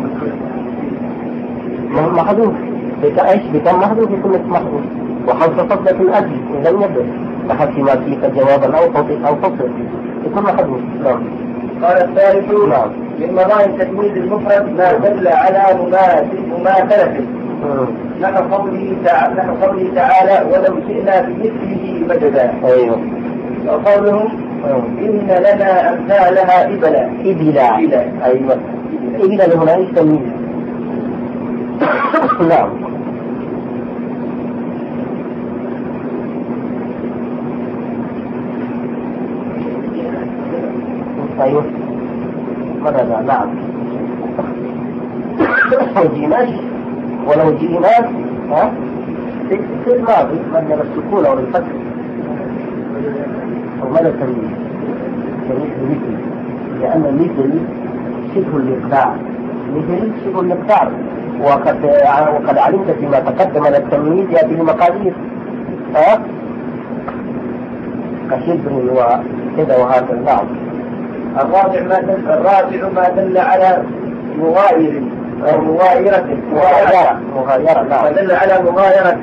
A: محذوف بكأيش بكم محذوف يكون اسم محذوف، وحذف فصلة الأجل إذا يبدأ بحذف ما فيك جوابا أو فصل أو فصل يكون محذوف. نعم.
B: قال الثالث
A: نعم.
B: من مظاهر تجويد المفرد ما دل على مماثلته نحو قوله تعالى نحو قوله تعالى ولو شئنا بمثله مددا.
A: أيوه.
B: وقولهم إن لنا أمثالها إبلا
A: إبلا. أيوه. إبلا هنا إيش تمييز؟ نعم. أيوه. ماذا؟ نعم. جيناش ولو جيناش ها في الماضي مبني للسكون أو للفتح أو ماذا تمييز؟ تمييز مثل، لأن مثل شبه الإقدار، مثل شبه الإقدار، وقد وقد علمت فيما تقدم أن التمييز يأتي بمقادير ها كشبر وكذا وهذا. نعم.
B: الرابع ما دل الرابع ما دل على مغاير أو مغايرة
A: مغايرة مغايرة نعم.
B: ما دل على مغايرة.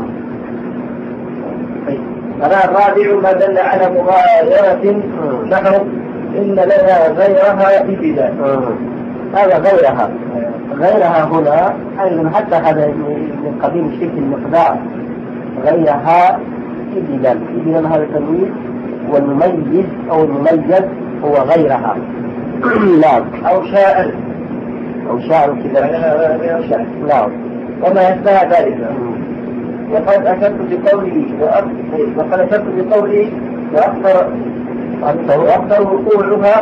B: هذا الرابع ما دل على مغايرة نحو إن لنا غيرها إبلا.
A: هذا غيرها غيرها هنا أيضا حتى هذا من قبيل الشرك المقدار، غيرها إبلا. إبلا هذا التمييز، والمميز أو المميز هو غيرها. نعم.
B: أو شاء
A: أو شاء كذا. نعم.
B: وما يشبه ذلك. وقد أشرت بقولي وقد أشرت بقولي وأكثر وأكثر وقوعها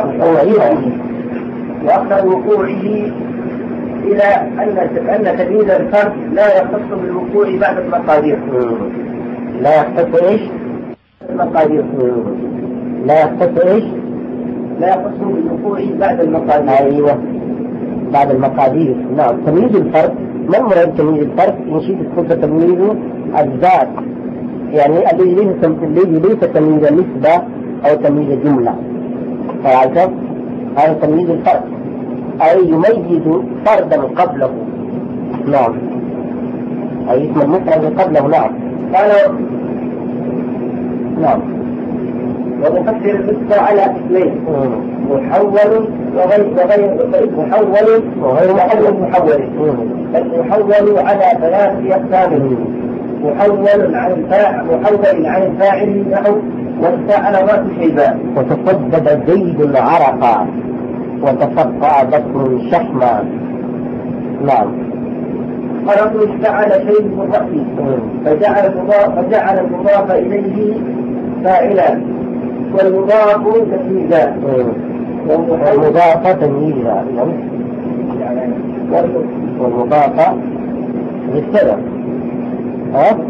B: وأكثر وقوعه إلى أن أن تمييز الفرد لا يختص بالوقوع بعد المقادير.
A: لا يختص إيش؟
B: المقادير.
A: لا يختص إيش؟
B: لا يختص بالوقوع بعد المقادير.
A: أيوة بعد المقادير. نعم. تمييز الفرق، ما المراد تمييز الفرق؟ نشيد الخطبة تمييز الذات، يعني الذي ليس الذي ليس تمييز نسبة أو تمييز جملة. فعرفت؟ هذا تمييز الفرق، أي يميز فردا قبله. نعم. أي اسم المفرد قبله. نعم.
B: قال
A: نعم.
B: ومفسر النسبة على اثنين، محول وغير وغير محول وغير محول محول. المحول على ثلاث أقسام: محول عن الفاعل محول عن الفاعل نحو واستعل راس شيبان
A: وتصدد زيد عرقا وتفقع بكر شحما. نعم.
B: فرق استعل شيء من رأسه فجعل المضاف فجعل المضاف إليه فاعلا والمضاف تمييزا.
A: والمضاف تمييزا والمضاف بالسبب. ها؟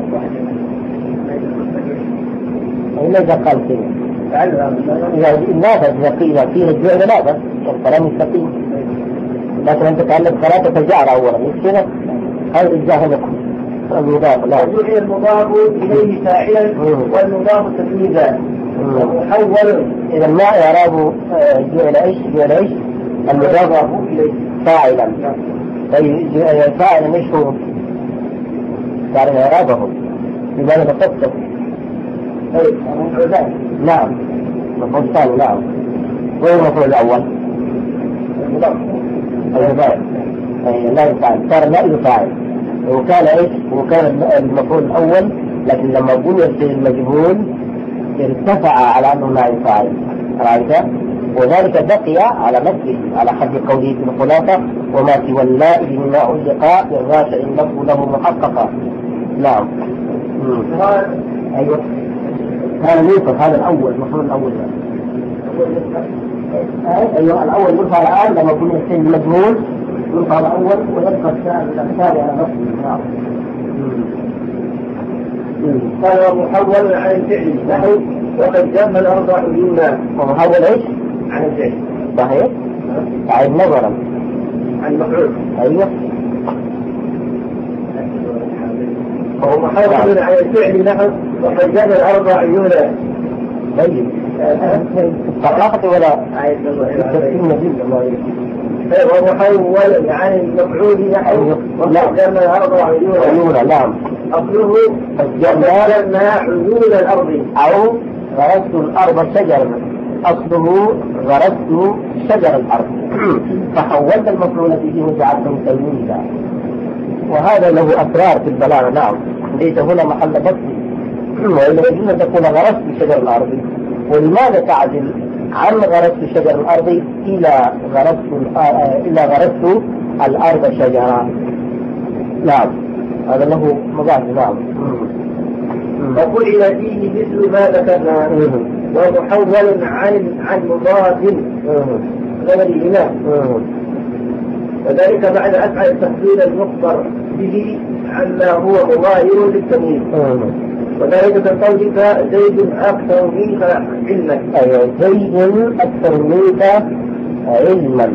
A: إلا قال كذا إذا نافذ ذكية فيه الجوع لا بس الكلام مستقيم، لكن أنت تعلم ثلاثة الجعر أولا مش كذا؟ هذا الجاهل المضاف. لا
B: وجعل المضاف إليه فاعلا والمضاف تمييزا ومحول.
A: إذا ما إعراب جعل إيش؟ جعل إيش؟ المضاف إليه فاعلا. طيب فاعلا إيش هو؟ تعرف إعرابه لماذا تفصل؟
B: طيب المفعول.
A: نعم المفعول الثاني. نعم. وين المفعول الأول؟
B: المضاف.
A: المضاف لا يفعل، صار لا يفعل. وكان ايش؟ وكان المفعول الاول، لكن لما بني المجهول ارتفع على انه لا يفعل. رأيت؟ وذلك بقي على نفسه على حد قوله في الخلاصة: وما سوى اللائم مما علق بالراشع اللفظ له محققا. نعم. ايوه كان يوصف هذا الاول المفعول الاول. ايوه الاول يرفع الان لما بني المجهول يرفع الأول ويبقى الثاني على نفسه.
B: قال محول عن الفعل نحو وقد جم الأرض عيونا.
A: ومحول إيش؟
B: عن الفعل.
A: صحيح؟ عن نظرا
B: عن المفعول.
A: أيوه.
B: وهو محول عن الفعل نحو وقد جم الأرض عيونا.
A: طيب طلاقة ولا
B: ومحول عن المفعول نحو وقد جم الأرض عيونا.
A: نعم.
B: أصله فجمع عيون الأرض أو
A: غرست الأرض شجرا. أصله غرست شجر الأرض فحولت المفعول به وجعلته تلميذا. وهذا له أسرار في البلاغة. نعم. ليس هنا محل بسط، وإلا يجوز أن تكون غرست شجر الأرض. ولماذا تعدل عن غرست شجر الأرض إلى غرست إلى غرست الأرض شجرا؟ نعم هذا له مباحث. نعم.
B: وفعل فيه مثل ما ذكرنا ومحول عن عن مضاف غيرهما، وذلك بعد أفعل التفصيل المخبر به عما هو مغاير للتمييز. وذلك كقولك زيد أكثر منك علما.
A: أيوة زيد أكثر منك علما.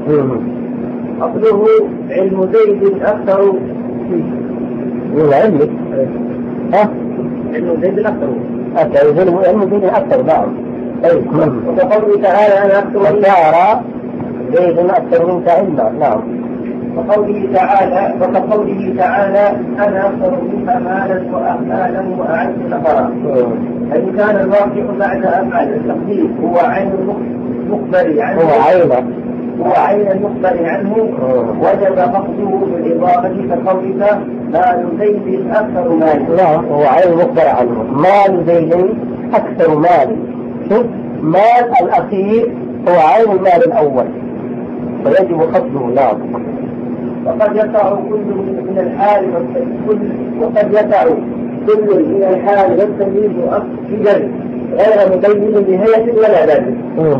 B: أصله علم زيد أكثر
A: من علمك. ها؟
B: علم زيد أكثر.
A: أكثر علم زيد أكثر. نعم. أيوة.
B: وقوله تعالى أنا أكثر
A: وشعر زيد أكثر منك علما. نعم.
B: وقوله تعالى وقوله تعالى أنا أكثر منك مالا وأهلا وأعز نفرا. فإن كان الواقع بعد أفعل التقدير هو عين المخبر عنه
A: هو عين
B: هو عين المخبر عنه وجب فقده بالإضافة كقولك مال زيد أكثر مال.
A: لا هو عين المخبر عنه مال زيد أكثر مال. شوف مال الأخير هو عين المال الأول فيجب خفضه. نعم.
B: وقد يقع كل من الحال والتمييز وقد يقع كل من الحال والتمييز أكثر غير مبين نهاية ولا ذلك.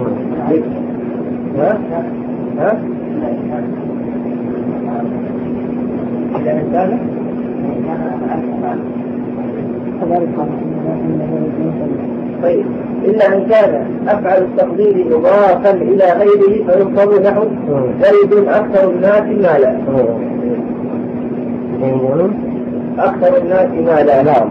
B: ها؟ ها؟ طيب إلا أن كان أفعل التقدير مضافا إلى غيره فينصب نحو زيد أكثر الناس مالا. أكثر الناس مالا. نعم.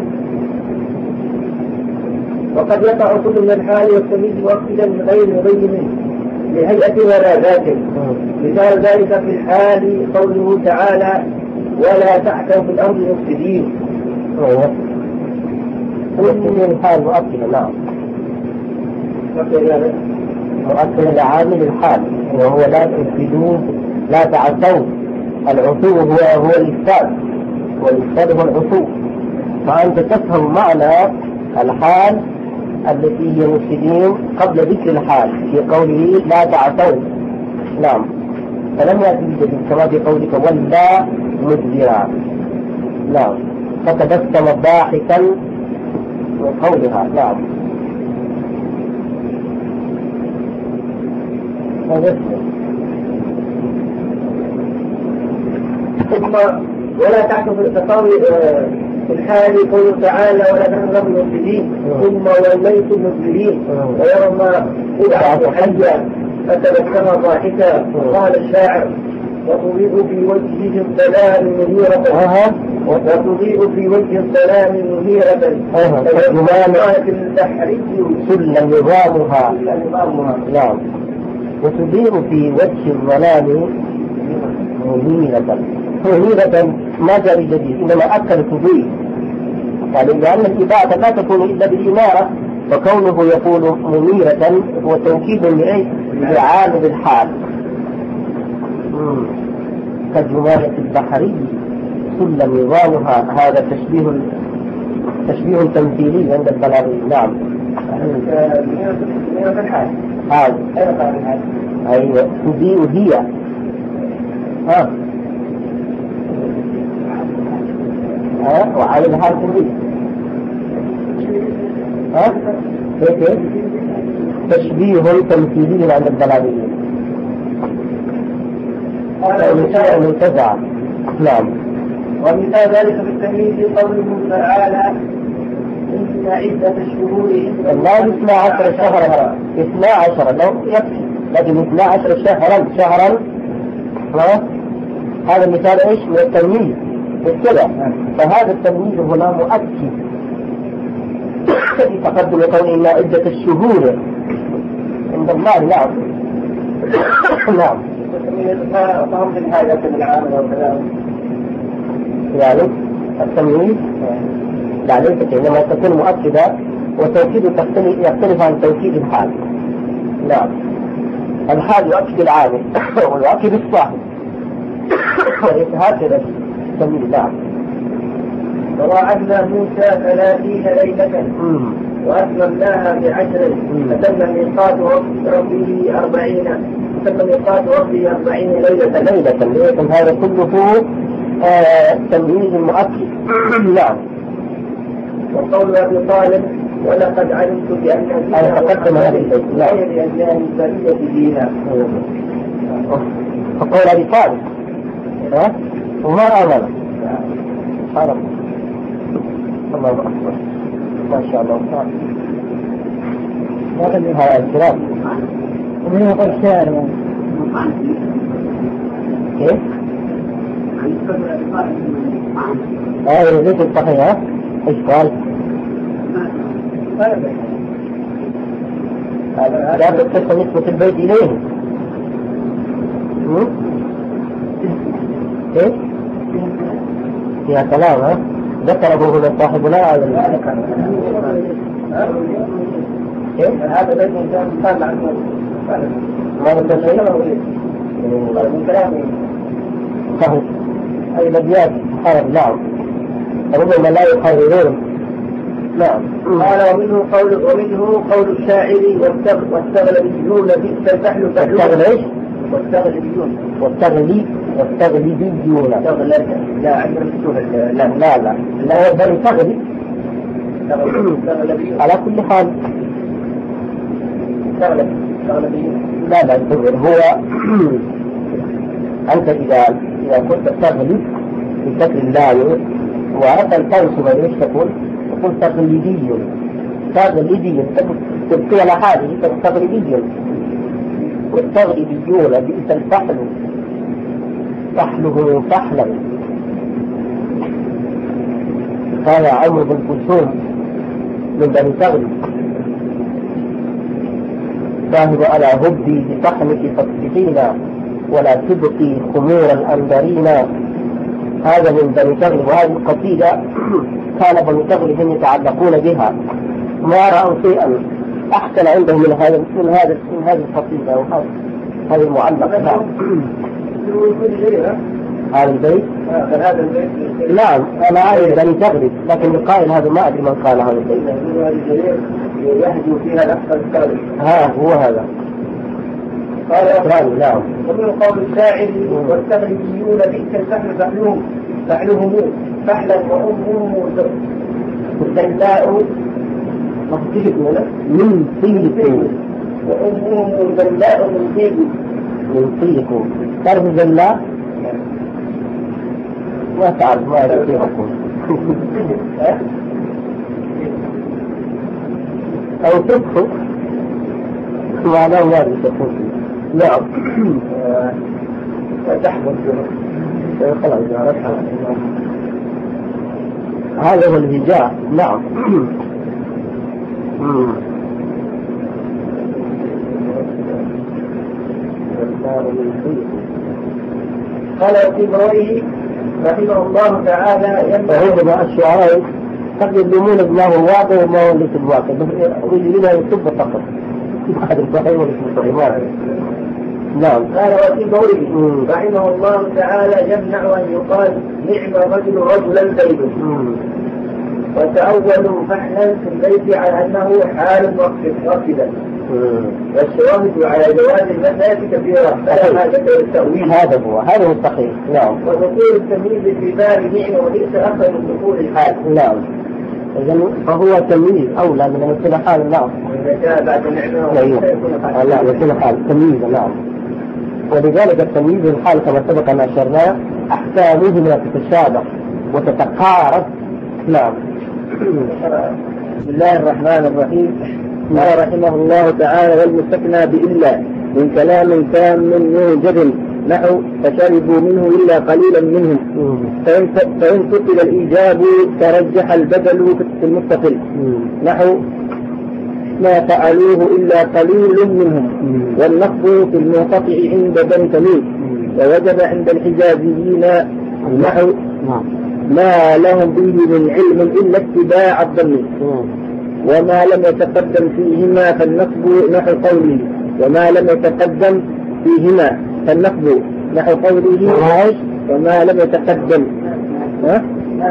B: وقد يقع كل من الحال والتمييز مؤكدا غير مبين لهيئة ولا ذات. مثال ذلك في الحال قوله تعالى ولا تعثوا في الأرض مفسدين.
A: كل الحال مؤكد. نعم. مؤكد لعامل الحال وهو لا تفسدوا لا تعثوا. العثو هو هو الإفساد والإفساد هو العثو. فأنت تفهم معنى الحال التي هي مفسدين قبل ذكر الحال في قوله لا تعثوا. نعم. فلم يأتي بجديد كما في قولك ولا مدبرا. نعم. فتبسم ضاحكا من قولها. نعم.
B: ثم ولا تعثوا في التقاوي في الحال قوله تعالى ولا تنظروا المفسدين ثم وليتم مفسدين ويوم يبعث حيا فتبسم ضاحكا. قال الشاعر وتضيء في وجهه السلام منيرة وتضيء في وجه السلام منيرة
A: فجمالة
B: البحر
A: سل نظامها. نعم. وتضيء في وجه الظلام منيرة. منيرة ما جاء بجديد إنما أكل تضيء يعني لأن الإضاءة لا تكون إلا بالإنارة فكونه يقول منيرة هو توكيد لعامل الحال. كجمالة البحري سل نظامها. هذا تشبيه تشبيه تمثيلي عند البلاغي. نعم.
B: منيرة الحال.
A: هذا أيوة تضيء هي. ها ها وعلى الحال تضيء. ها هيك تشبيه تمثيلي عند البلاغيين.
B: قال
A: منتزع. نعم.
B: ومثال ذلك في التمييز قوله تعالى إن عدة الشهور
A: لا اثنا عشر شهرا. اثنا عشر لو يكفي لكن اثنا عشر شهرا شهرا ها هذا مثال ايش من التمييز بالكذا. فهذا التمييز هنا مؤكد تقدم قول إن عدة الشهور عند الله. نعم. نعم.
B: فهم في الحاجة في العام والكلام
A: يعني التمييز لا ليس إنما تكون مؤكدة وتوكيد يختلف عن توكيد الحال. نعم. الحال يؤكد العامل ويؤكد الصاحب وليس هكذا التمييز. نعم.
B: ووعدنا موسى ثلاثين ليلة وأتممناها بعشر فتم ميقات ربه أربعين فتم ميقات ربه أربعين ليلة.
A: ليلة ليلة هذا كله تمييز مؤكد. نعم.
B: وقول أبي طالب ولقد علمت بأن
A: أنا تقدم هذا البيت. نعم.
B: البرية دينا.
A: فقول أبي طالب ها وما آمن. حرم. الله أكبر ما شاء الله. هذا الكلام
C: ومن يقول شاعر
A: كيف؟ آه ليس الصحيح. إيش قال؟ لا تتصل نسبة البيت إليه. إيه؟ يا كلام ها؟ ذكره هنا صاحبنا هذا
B: هذا بيت مثال عنه
A: ما نتشيء
B: من كلامه
A: صحيح. أي مديات حرب. نعم. ربما لا يحررون. نعم.
B: قال ومنه قول ومنه قول الشاعر والتغلبيون بئس الفحل فحل.
A: والتغلب ايش؟
B: والتغلبيون
A: والتغلي والتغلبيون.
B: تغلب لا عندنا
A: لا لا لا لا هو بل تغلب على كل حال.
B: تغلب تغلبيون
A: لا لا هو أنت إذا إذا كنت تغلب بشكل اللام وأردت أن تنصب ايش تقول؟ تقول تغلبي. تغلبيا تبقي على حاله تغلبيا، والتغلبيون بئس الفحل فحله فحلا. قال عمرو بن كلثوم من بني تغلب ذاهب على هبي بفحمك فاصبحينا ولا تبقي خمور الأنبرين. هذا من بني تغلب، وهذه القصيدة كان بني تغلب يتعلقون بها، ما رأوا شيئا أحسن عندهم من هذا من هذا من هذه القصيدة وهذا هذا المعلق. نعم. هذا البيت
B: هذا البيت
A: نعم أنا أعرف بني تغلب، لكن القائل هذا ما أدري من قال هذا البيت.
B: يهدي فيها الأحسن الثالث.
A: ها هو هذا.
B: قال
A: الثاني. نعم.
B: ومن قول الشاعر والتغلبيون بئس الفحل فحلهم فحلهم فحلا وأمهم دلاء
A: من طيق
B: وأمهم دلاء من طيق
A: من طيق. تعرف الدلاء؟ ما تعرف ما أعرف كيف أقول. أو تدخل معناه ما تدخل. نعم.
B: وتحمل
A: خلاص عرفتها. هذا هو الهجاء. نعم.
B: قال الطبري رحمه الله تعالى
A: فهذا الشعراء قد يظلمون ما هو الواقع وما هو ليس الواقع، بس يريدون أن يصب فقط. هذا الصحيح وليس الصحيح. نعم.
B: قال الطبري رحمه الله تعالى يمنع أن يقال نعم رجل رجلا زيد، وتأولوا فحلا في البيت على أنه حال مقصدا، والشواهد على جواز المسألة كثيرة فلا حاجة للتأويل.
A: هذا هو هذا هو الصحيح. نعم.
B: ودخول التمييز في باب نعم وليس أخر من دخول الحال.
A: نعم. إذن فهو تمييز أولى من أن يكون حال. نعم.
B: إذا جاء بعد نعمة
A: لا يكون حال تمييز. نعم. ولذلك التمييز الحال كما سبق أن أشرنا أحكامهما تتشابه وتتقارب. نعم.
B: بسم الله الرحمن الرحيم. قال رحمه الله تعالى والمستثنى بإلا من كلام تام موجب نحو فشربوا منه إلا قليلا منهم، فإن فصل الإيجاب ترجح البدل في المتصل نحو ما فعلوه إلا قليل منهم، والنصب في المنقطع عند بني تميم، ووجب عند الحجازيين نحو ما لهم به من علم إلا اتباع الظن، وما لم يتقدم فيهما فالنصب نحو قوله وما لم يتقدم فيهما فالنصب نحو قوله وما لم يتقدم. ها؟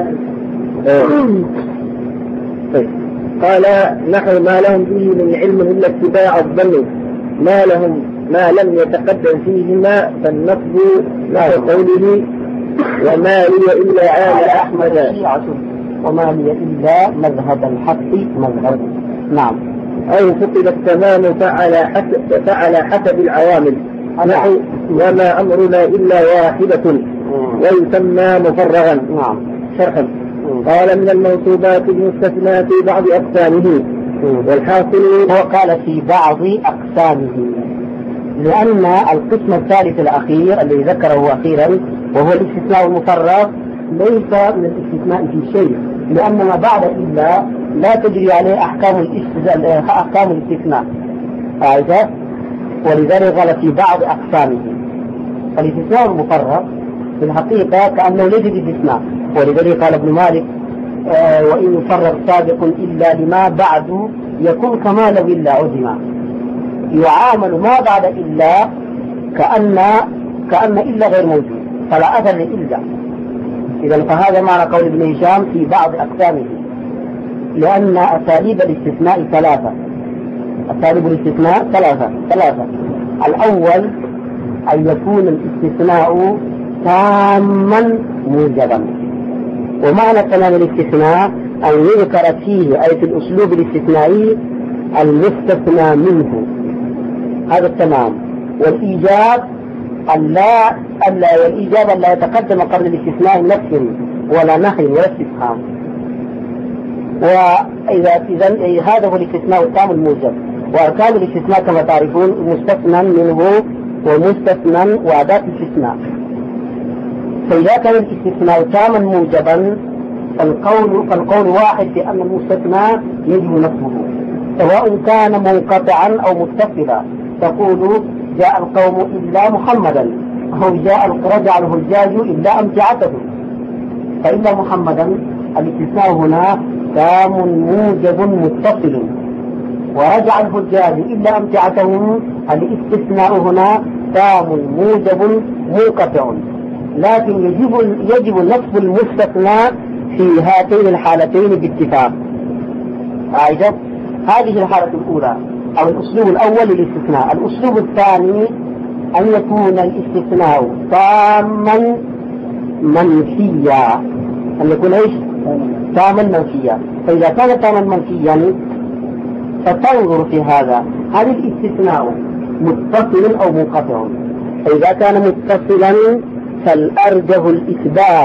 B: طيب. قال نحو ما لهم به من علم إلا اتباع الظن، ما لهم ما لم يتقدم فيهما فالنصب نحو قوله وما لي إلا آل أحمد
A: وما لي إلا مذهب الحق مذهب. نعم.
B: أو فقد التمام فعلى حسب فعلى حسب العوامل نحو وما أمرنا إلا واحدة ويسمى مفرغا.
A: نعم.
B: شرحا. قال من المنصوبات المستثنى في بعض أقسامه، والحاصل
A: هو قال في بعض أقسامه لأن القسم الثالث الأخير الذي ذكره أخيرا وهو الاستثناء المفرغ ليس من الاستثناء في شيء، لأن ما بعد إلا لا تجري عليه أحكام أحكام الاستثناء هذا، ولذلك قال في بعض أقسامه. فالاستثناء المفرغ في الحقيقة كأنه ليس باستثناء، ولذلك قال ابن مالك آه وإن يفرغ سابق إلا لما بعد يكون كما لو إلا عدم، يعامل ما بعد إلا كأن كأن إلا غير موجود فلا أثر لإلا. إذا فهذا معنى قول ابن هشام في بعض أقسامه، لأن أساليب الاستثناء ثلاثة. أساليب الاستثناء ثلاثة ثلاثة الأول أن يكون الاستثناء تاما موجبا، ومعنى تمام الاستثناء أن يذكر فيه أي في الأسلوب الاستثنائي المستثنى منه، هذا التمام. والإيجاب ألا ألا والإيجاب ألا يتقدم قبل الاستثناء نفي ولا نهي ولا استفهام. وإذا إذا هذا هو الاستثناء التام الموجب. وأركان الاستثناء كما تعرفون مستثنى منه ومستثنى وأداة الاستثناء. فإذا كان الاستثناء تاما موجبا فالقول فالقول واحد بأن المستثنى يجب نصبه سواء كان منقطعا أو متصلا. تقول جاء القوم إلا محمدا أو جاء رجع الحجاج إلا أمتعته، فإلا محمدا الاستثناء هنا تام موجب متصل، ورجع الحجاج إلا أمتعتهم الاستثناء هنا تام موجب منقطع. لكن يجب يجب نصب المستثنى في هاتين الحالتين باتفاق. أيضا هذه الحالة الأولى أو الأسلوب الأول للاستثناء. الأسلوب الثاني أن يكون الاستثناء تاما منفيا، أن يكون إيش؟ تاما منفيا. فإذا كان تاما منفيا فتنظر في هذا هل الاستثناء متصل أو منقطع. فإذا كان متصلا فالأرجح الإتباع،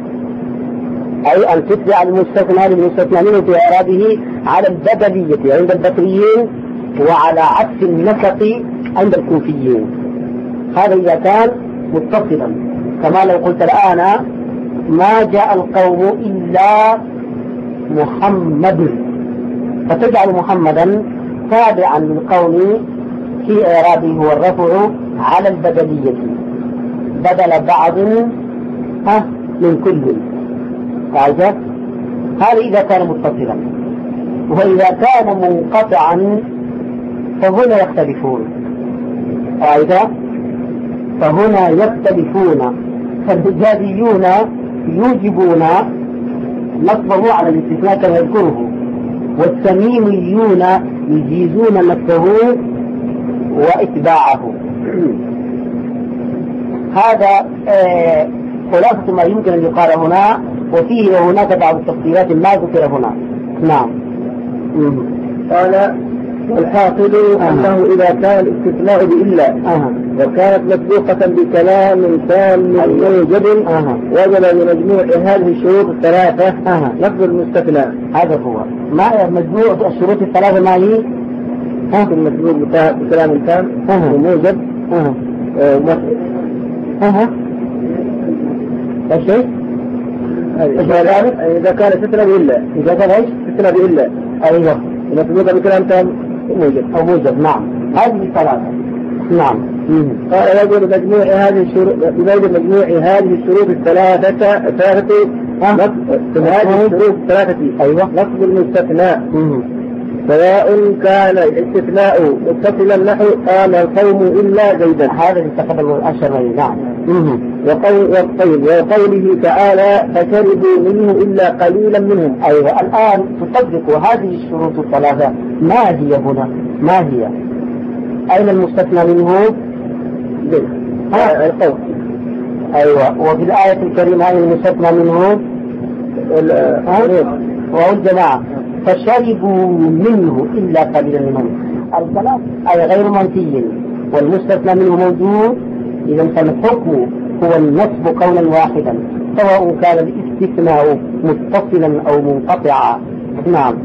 A: أي أن تتبع المستثنى للمستثنى منه في إعرابه على البدلية عند البصريين وعلى عكس النسق عند الكوفيين. هذا إذا كان متصلا، كما لو قلت الآن ما جاء القوم إلا محمد، فتجعل محمدا تابعا للقوم في إعرابه هو الرفع على البدلية بدل بعض من كل. هذا إذا كان متصلا. وإذا كان منقطعا فهنا يختلفون. أيضا فهنا يختلفون، فالحجازيون يوجبون نصبه على الاستثناء كما يذكره، والتميميون يجيزون نصبه وإتباعه. هذا آه خلاصة ما يمكن أن يقال هنا، وفيه وهناك بعض التفصيلات ما ذكر هنا. نعم.
B: قال والحاصل أنه إذا كان الاستثناء بإلا
A: أه.
B: وكانت مسبوقة بكلام تام موجب أه. وجب لمجموع هذه الشروط الثلاثة أه. نصب المستثنى.
A: هذا هو ما مجموع الشروط الثلاثة ما هي
B: أه. المسبوق بكلام تام أه. وموجب
A: أه.
B: أه.
A: أه. الشيء
B: إذا كان استثناء بإلا
A: إذا كان إيش
B: استثناء بإلا
A: أيوه
B: مسبوقة بكلام تام موجب
A: أو موجب. نعم هذه الثلاثة. نعم.
B: قال يجب مجموع هذه الشروط يجب مجموع هذه الشروط الثلاثة الثلاثة هذه الشروط الثلاثة
A: أيوه
B: نصب المستثنى سواء كان الاستثناء متصلا نحو قام القوم إلا زيدا.
A: هذا يستقبل الأشهر. نعم.
B: وقول والطيب وقوله تعالى فشربوا منه إلا قليلا منهم.
A: أيوة الآن تصدق هذه الشروط الثلاثة ما هي هنا؟ ما هي؟ أين المستثنى منه؟
B: ها القول.
A: أيوة. وفي الآية الكريمة أين المستثنى منه؟ وهو الجماعة فشربوا منه إلا قليلا منهم. الثلاث أي غير منفي والمستثنى منه موجود، إذا فالحكم هو النصب قولا واحدا سواء كان الاستثناء متصلا أو منقطعا. نعم.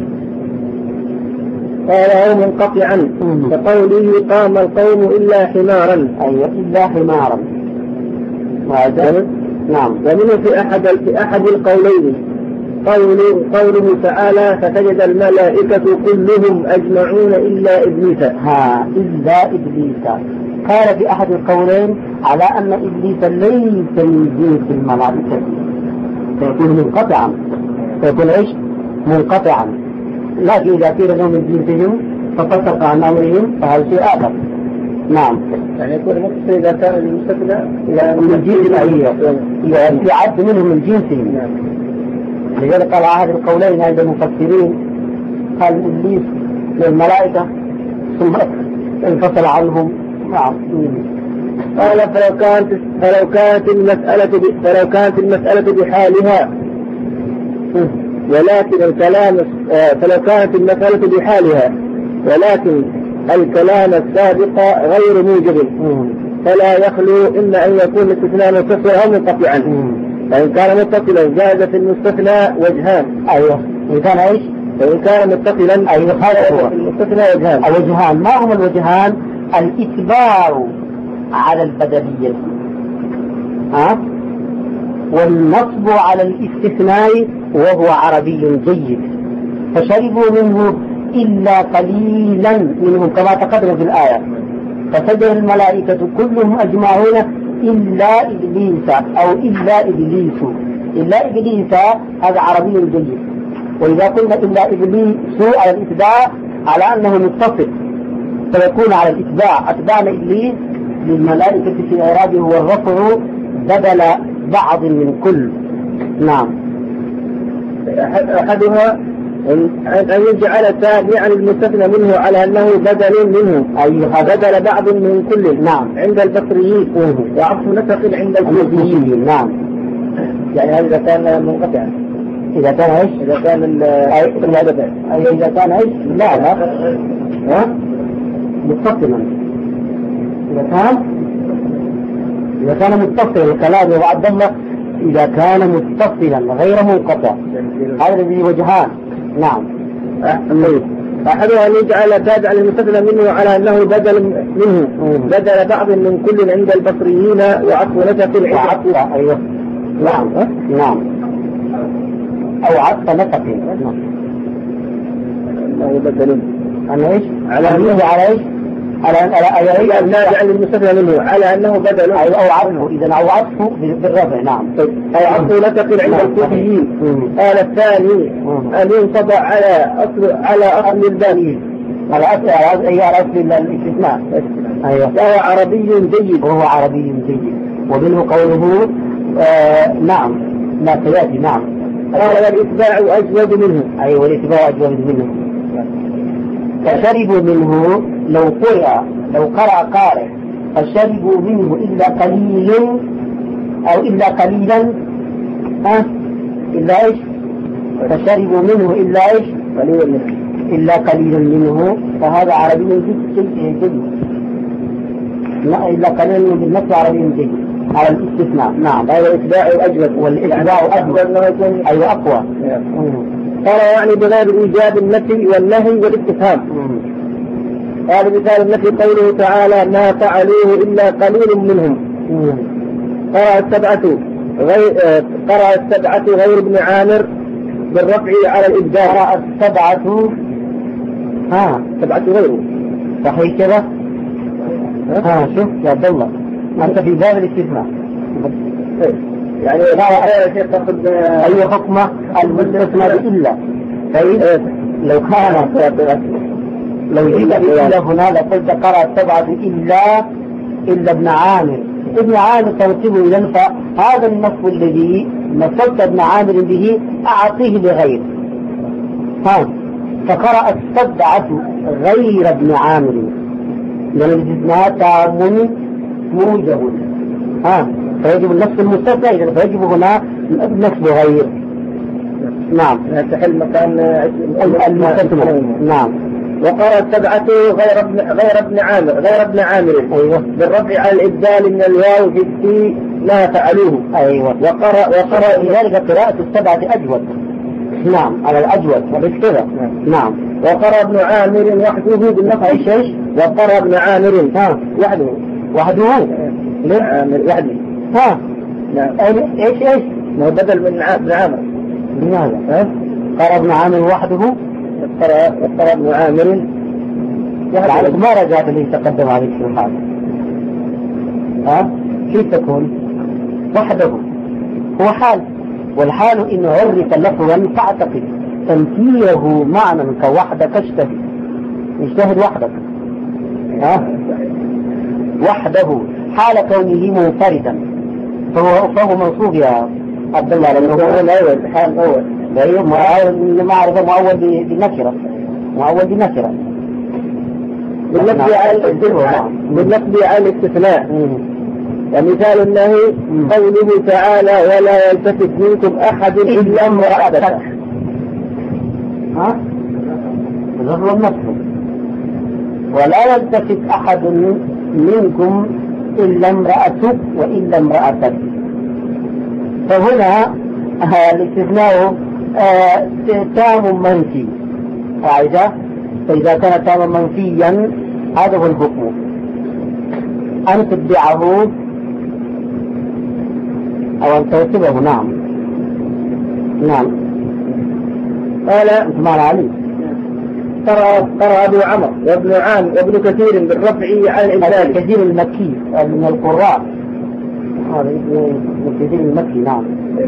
B: قال أو منقطعا كقوله قام القوم إلا حمارا.
A: أيوة إلا حمارا. وهذا نعم.
B: ومنه في أحد في أحد القولين قوله, قوله تعالى فسجد الملائكة كلهم أجمعون إلا إبليس.
A: ها إلا إبليس. قال في أحد القولين على أن إبليس ليس من جنس الملائكة فيكون منقطعا، فيكون إيش؟ منقطعا. لكن إذا كان له من جنسهم ففسق عن أمرهم فهذا شيء آخر. نعم.
B: يعني يكون متصل إذا كان المستثنى
A: من جنس الأهية يعد منهم من جنسهم. لذلك قال هذه القولين عند المفسرين قال إبليس للملائكة ثم انفصل عنهم. نعم.
B: قال فلو كانت فلو كانت المسألة فلو كانت المسألة بحالها ولكن الكلام فلو كانت المسألة بحالها ولكن الكلام السابق غير موجب فلا يخلو إما أن يكون الاستثناء متصلا أو منقطعا. فإن كان متصلا جاز في المستثنى وجهان.
A: أيوه. إن كان إيش؟
B: فإن كان متصلا
A: أي هذا هو
B: المستثنى وجهان.
A: الوجهان ما هما الوجهان؟ الإتباع على البدلية ها؟ والنصب على الاستثناء وهو عربي جيد. فشربوا منه إلا قليلا منهم كما تقدم في الآية. فسجد الملائكة كلهم أجمعون إلا إبليس أو إلا إبليس. إلا إبليس هذا عربي جيد. وإذا قلنا إلا إبليس على الإتباع على أنه متصل فيكون على الإتباع أتبعنا إبليس للملائكة في إعرابه والرفع بدل بعض من كل. نعم.
B: أحدها أن يجعل تابعا المستثنى منه على أنه بدل منه
A: أيها
B: بدل بعض من كل.
A: نعم.
B: عند البصريين وعطف نسق عند الكوفيين.
A: نعم.
B: يعني هذا كان منقطعا.
A: إذا كان إيش؟
B: إذا كان ال
A: أي إذا كان إيش؟ لا لا ها؟ متصلا. إذا كان إذا كان متصلا الكلام يا عبد الله إذا كان متصلا غير منقطع هذا الذي وجهان. نعم.
B: أحدها أن يجعل تابعا للمستثنى منه على أنه بدل منه بدل بعض من كل عند البصريين وعطف نسق
A: وعطف. أيوه. نعم. نعم. أو عطف نسق. نعم.
B: أنه بدل.
A: أنا إيش؟
B: على
A: أنه على إيش؟ على على أي
B: تابعا للمستثنى منه على أنه بدل.
A: أو أو عطفه إذا أو عطفه بالرفع. نعم.
B: أو عطف نسق عند الكوفيين. قال الثاني أن ينصب على أصل على أصل الباقي
A: على أصل أي على أصل الاستثناء.
B: أيوة. وهو عربي جيد.
A: وهو عربي جيد. ومنه قوله آه نعم لا سيأتي. نعم.
B: قال والإتباع أجود منه.
A: أي والإتباع أجود منه. فشربوا منه لو قرأ لو قرأ قارئ فشربوا منه إلا قليل أو إلا قليلا ها إلا إيش؟ فشربوا منه إلا إيش؟
B: قليلا منه
A: إلا قليلا منه. فهذا عربي جيد جيد جيد. لا إلا قليلا منه بالنسبة عربي جيد على الاستثناء. نعم.
B: هذا الإتباع أجود والإتباع أجود
A: أي أقوى.
B: قال يعني بغير إيجاب النفي والنهي والاستفهام. قال مثال النفي قوله تعالى ما فعلوه إلا قليل منهم. قرأ السبعة غير قرأ السبعة غير ابن عامر بالرفع على الإبداع.
A: قرأ السبعة ها
B: سبعة غيره
A: صحيح كذا. ها شوف يا عبد الله أنت في باب الاستثناء
B: يعني لا شيء تأخذ
A: أي حكمة المستثنى إلا. طيب لو كان لو جئت إلا هنا لقلت قرأ السبعة إلا إلا ابن عامر. ابن عامر تنصبه إذا فهذا النصب الذي نصبت ابن عامر به أعطيه لغير. ها فقرأ السبعة غير ابن عامر لأن الاستثناء تام موجب. ها فيجب النصب المستثنى إذا فيجب هنا نصب غير. نعم.
B: تحل مكان
A: المستثنى. نعم.
B: وقرأ السبعة غير ابن غير ابن عامر غير ابن عامر.
A: أيوة.
B: بالرفع على الإبدال من الواو في التي ما فعلوه.
A: أيوة.
B: وقرأ وقرأ
A: لذلك قراءة السبعة أجود. نعم على الأجود وليس كذا. نعم.
B: وقرأ ابن عامر وحده بالنصب.
A: أي شيء.
B: وقرأ ابن عامر
A: ها
B: وحده
A: وحده
B: ليه عامر وحده.
A: ها
B: نعم.
A: ايش ايش
B: ما بدل من ابن عامر.
A: لماذا؟ ها قرأ ابن عامر وحده.
B: قرأ قرأ ابن عامر
A: وحده. ما رجعت اللي تقدم عليك في الحال. ها كيف تكون وحده هو حال والحال إن عرف لفظا فاعتقد تنكيره معنى كوحدك اشتهد اجتهد وحدك. ها وحده حال كونه منفردا فهو فهو منصوب يا عبد الله لأنه هو الأول حال أول. أيوه معرفة مؤول بالنكرة مؤول بالنكرة
B: بالنسبة على الاستثناء بالنسبة على الاستثناء. ومثال النهي قوله تعالى ولا يلتفت منكم أحد إلا امرأتك.
A: ها ظهر النصر ولا يلتفت أحد منكم إلا امرأتك وإلا امرأتك. فهنا الاستثناء آه تام منفي قاعدة. فإذا كان تاما منفيا هذا هو الحكم، أن تتبعه أو أن ترتبه. نعم نعم.
B: قال
A: أنت معنا علي.
B: ترى ترى أبو عمرو وابن عام وابن كثير بالرفع عن الإنسان.
A: كثير المكي من القراء، هذا ابن كثير المكي. نعم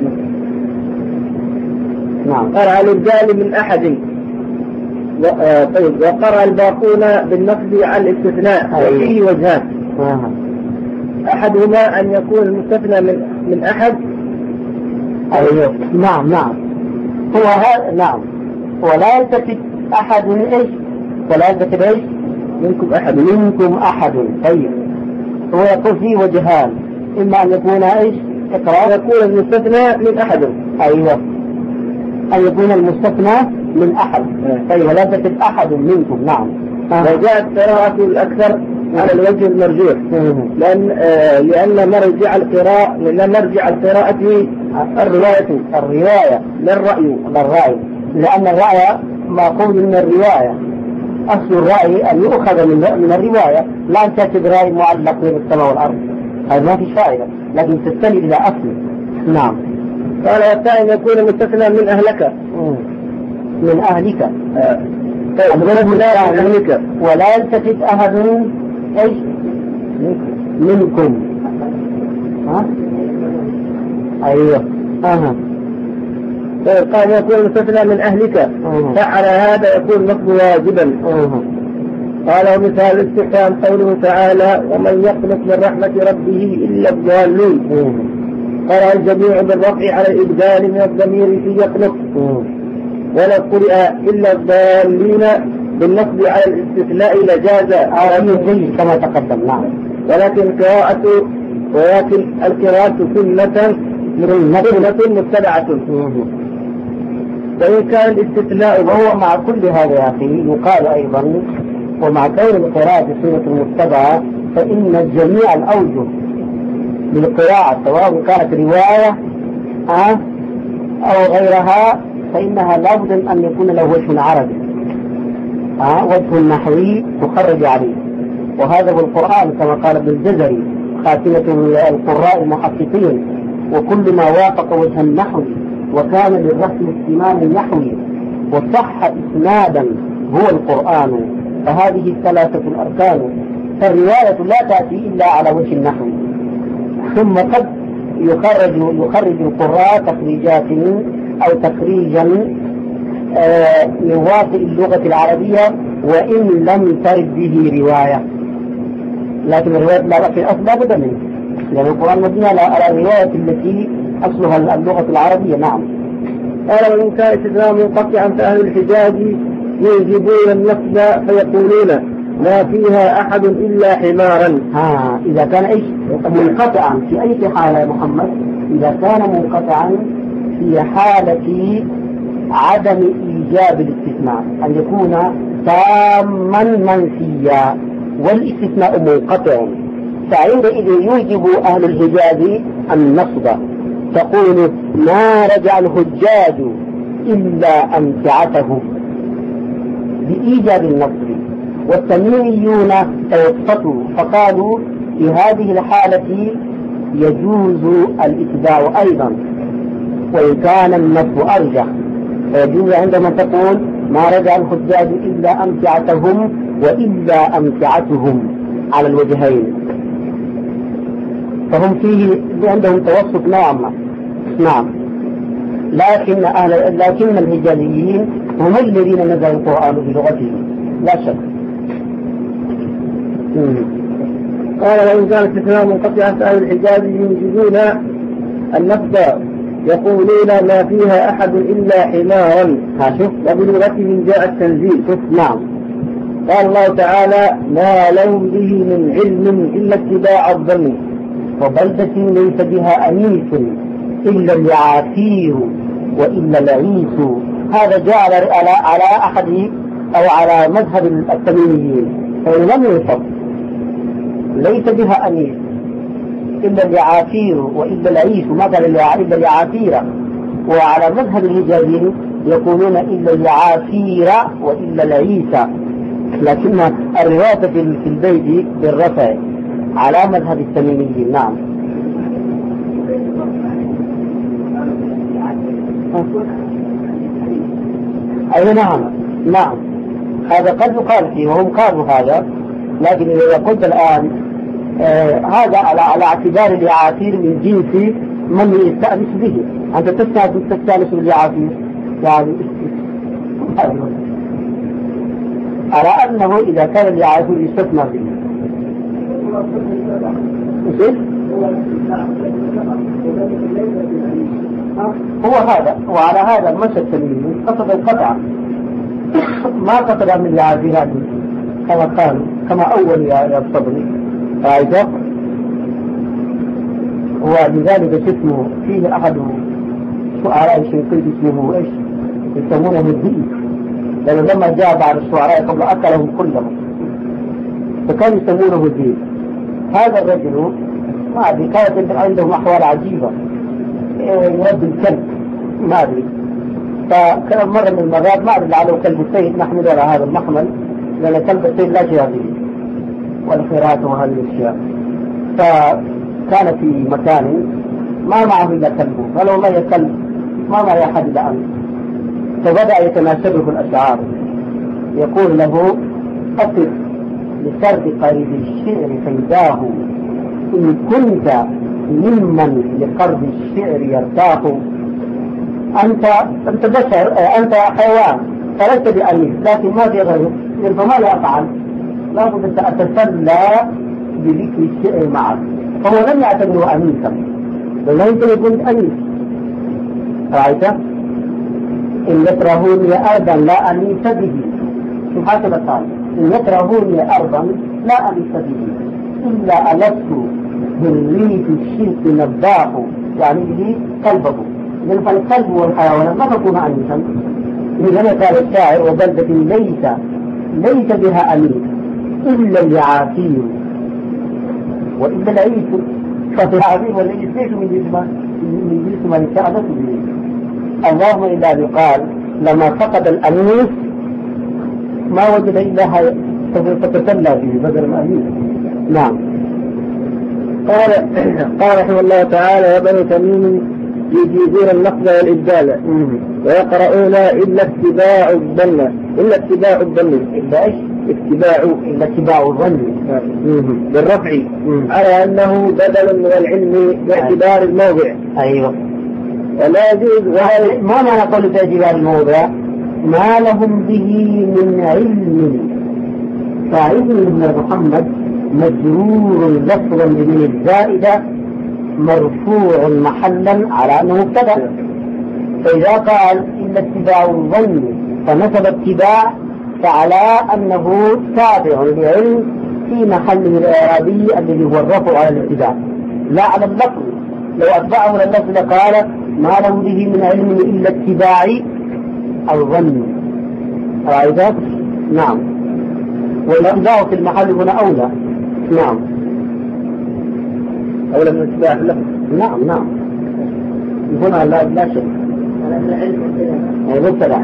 A: نعم.
B: قرأ الإبدال من أحد. طيب وقرأ الباقون بالنقد على الاستثناء وفيه وجهان.
A: آه.
B: أحدهما أن يكون المستثنى من من أحد.
A: أيوه نعم نعم. هو هذا نعم. ولا يلتفت أحد إيش؟ ولا يلتفت إيش؟
B: منكم أحد.
A: منكم أحد. طيب هو يقول فيه وجهان، إما أن يكون إيش؟
B: اقرأ. يكون المستثنى من أحد.
A: أيوه أن يكون المستثنى من أحد. طيب ولا يلتفت أحد منكم. نعم.
B: وجاءت قراءة الأكثر على الوجه المرجوح، لأن آه لأن مرجع القراءة لأن مرجع القراءة الرواية
A: الرواية
B: لا الرأي
A: لا الرأي، لأن الرأي مأخوذ من الرواية. أصل الرأي أن يؤخذ من من الرواية، لا أن تأتي برأي معلق بين السماء والأرض، هذا ما في فائدة، لكن تستند إلى أصل. نعم.
B: قال والثاني يكون مستثنى من أهلك.
A: من أهلك.
B: آه. طيب من أهلك.
A: ولا يلتفت أحد إيش؟ منكم. ها؟ أيوه. أها.
B: طيب قال يكون مستثنى من أهلك. فعلى هذا يكون نصب واجبا.
A: أها.
B: قال ومثال الاستحكام قوله تعالى ومن يقنط من رحمة ربه إلا الضالون. قال الجميع بالرفع على الإبدال من الضمير في يقنط، ولا قرئ إلا الضالين بالنصب على الاستثناء لجاز
A: عربي كما تقدم. نعم.
B: ولكن قراءة ولكن القراءة سنة سنة متبعة. وإن كان الاستثناء
A: وهو مع كل هذا يا أخي يقال أيضا ومع كون القراءة سنة متبعة فإن جميع الأوجه للقراءة سواء كانت رواية أو غيرها فإنها لابد أن يكون له وجه عربي، آه وجه نحوي تخرج عليه. وهذا هو القرآن كما قال ابن الجزري خاتمة القراء المحققين، وكل ما وافق وجه النحو وكان للرسم اهتمام نحوي وصح إسنادا هو القرآن. فهذه الثلاثة الأركان، فالرواية لا تأتي إلا على وجه النحو، ثم قد يخرج يخرج القراء تخريجات أو تخريجا من واقع اللغة العربية وإن لم ترد به رواية، لكن الرواية لا في الأصل لا بد منه، لأن القرآن مبني على الرواية التي أصلها اللغة العربية. نعم.
B: قال وإن كان استثناء منقطعا فأهل الحجاز يوجبون النصب فيقولون ما فيها أحد إلا حمارا.
A: ها إذا كان إيش منقطعا في أي حالة يا محمد؟ إذا كان منقطعا في حالة عدم إيجاب الاستثناء، أن يكون تاما منفيا والاستثناء منقطع، فعندئذ يوجب أهل الحجاز النصب. تقول ما رجع الحجاج إلا أمتعته بإيجاب النصب. والتميميون توسطوا فقالوا في هذه الحالة يجوز الإتباع أيضا وإن كان النصب أرجح، فيجوز عندما تقول ما رجع الحجاج إلا أمتعتهم وإلا أمتعتهم على الوجهين، فهم فيه عندهم توسط نوعا ما. نعم. لكن أهل لكن الحجازيين هم الذين نزل القرآن بلغتهم لا شك.
B: قال وإن كان استثناء منقطعا فأهل الحجاز ينجزون النصب يقولون ما فيها أحد إلا حمارا.
A: شوف
B: وبلغتهم جاء التنزيل.
A: نعم.
B: قال الله تعالى ما لهم به من علم إلا اتباع الظن
A: وبلدة ليس بها أنيس إلا اليعافير وإلا العيس. هذا جاء على على أحد أو على مذهب التميميين، فلم ينصب ليس بها أنيس إلا اليعافير وإلا العيس، ما قال إلا اليعافير وعلى مذهب الحجازيين يقولون إلا العافير وإلا العيسى، لكن الرواية في البيت بالرفع على مذهب التميميين. نعم. أي نعم نعم، هذا قد يقال فيه وهم قالوا هذا، لكن إذا قلت الآن آه هذا على على اعتبار العافير من جنس من يستأنس به. أنت تستأنس بالعافير يعني على أنه إذا كان العافير يستثنى به. هو هذا، وعلى هذا المشهد التميمي قصد القطع ما قصد من العافيرات كما قال كما أول يا الصبري رأيته. ولذلك اسمه فيه أحد شعراء الشنقيطي اسمه إيش يسمونه الذئب، لأنه لما جاء بعض الشعراء قبل أكلهم كلهم فكانوا يسمونه الذئب. هذا الرجل ما أدري كانت عندهم أحوال عجيبة، يرد الكلب ما أدري، فكان مرة من المرات ما أدري لعله كلب السيد نحمل على هذا المحمل، لأن كلب السيد لا شيء فيه والخيرات وهذه الأشياء. فكان في مكان ما معه إلا كلبه، قال والله يا كلب ما معي أحد إلا أنت. فبدأ يتناشده الأشعار، يقول له أصف لسرد قريب الشعر فيداه، إن كنت ممن لقرب الشعر يرتاح. أنت أنت بشر، أنت حيوان فلست بأنيس، لكن ما في غيره، فماذا أفعل؟ لابد أن أتسلى بذكر الشعر معك. فهو لم يعتبره أنيسا، بل لا يمكن يكون أنيس. رأيت؟ إن يكرهوني أرضا لا أنيس به، سبحانه قال إن يكرهوني أرضا لا أنيس به إلا ألست بالريف الشرك نباح، يعني به قلبه، لأن فالقلب والحيوان ما تكون أنيسا. لذلك قال الشاعر وبلدة ليس ليس بها أنيس إلا العافير وإلا العيس. فالعافير والعيس ليس من جسم من جسم من شاء به. اللهم إلا يقال لما فقد الأنيس ما وجد إلا فتسلى به بدل الأنيس. نعم.
B: قال قال رحمه الله تعالى: يا بني تميم يجيزون النقد والإبدال ويقرؤون إلا اتباع الظن إلا اتباع الظن
A: إلا إيش؟
B: اتباع
A: إلا اتباع الظن
B: بالرفع على أنه بدل من العلم باعتبار الموضع.
A: أيوه.
B: ولا يجوز.
A: ما معنى قول باعتبار الموضع؟ ما لهم به من علم. فعلم ابن محمد مجرور لفظا من الزائدة مرفوع محلا على أنه مبتدأ. فإذا قال إلا اتباع الظن فنسب اتباع فعلى أنه تابع للعلم في محله الإعرابي الذي هو الرفع على الاتباع لا على اللفظ. لو أتبعه لللفظ لقال ما له به من علم إلا اتباع الظن. رأيت؟ نعم. والاتباع في المحل هنا أولى. نعم
B: أولى من اتباع اللفظ.
A: نعم نعم هنا لا لا شيء مبتدع.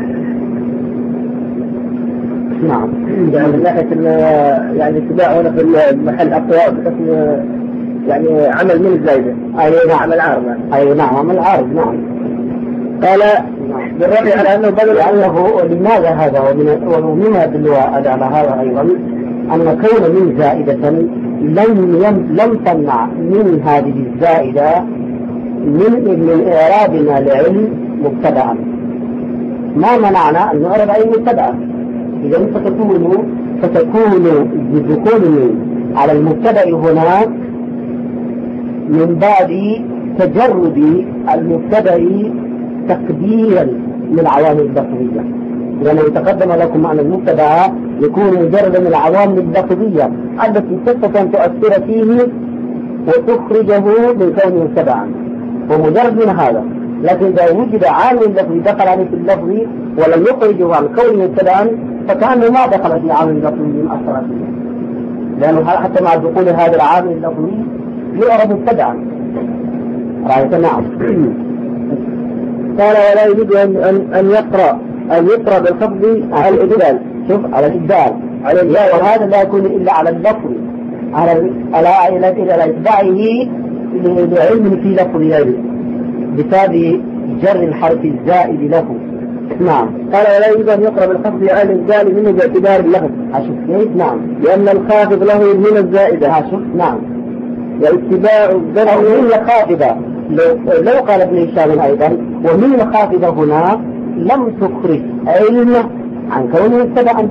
A: نعم.
B: يعني من ناحية يعني اتباع هنا في المحل أقوى بحكم يعني عمل من الزايدة.
A: أي نعم
B: عمل عارض.
A: أي نعم عمل عارض. نعم.
B: قال بالرفع على أنه بدل
A: لأنه لماذا هذا ومما يدل على هذا أيضا أن كون من زائدة لم لم تمنع من هذه الزائدة من من إعرابنا لعلم مبتدأ. ما منعنا أن نعرب أي مبتدأ. إذا فتكون فتكون بذكور على المبتدأ هنا من باب تجرد المبتدأ تقديرا للعوامل اللفظية، لأنه تقدم لكم أن المبتدأ يكون مجردا من العوامل اللفظية التي تستطيع أن تؤثر فيه وتخرجه من كونه مبتدأ ومجرد من هذا. لكن إذا وجد عامل لفظي دخل عليه في اللفظ ولم يخرجه عن كونه مبتدأ فكأنه ما دخل في عامل لفظي من أثر فيه، لأنه حتى مع دخول هذا العامل اللفظي يعرف مبتدأ. رأيت؟ نعم. قال ولا يجب أن أن, أن يقرأ أن يقرأ بالخفض على الإبدال. شوف على الإبدال على الإبدال، وهذا لا يكون إلا على اللفظ، على على إلى إتباعه لعلم في لفظ العلم بسبب جر الحرف الزائد له. نعم. قال ولا يجب أن يقرأ بالخفض على الإبدال منه باعتبار اللفظ. أشوف كيف؟ نعم. لأن الخافض له من الزائدة. أشوف. نعم. واتباع الضرب من الخافضة. لو, لو قال ابن هشام أيضا ومن الخافضة هنا لم تخرج علم عن كونه مبتدأ.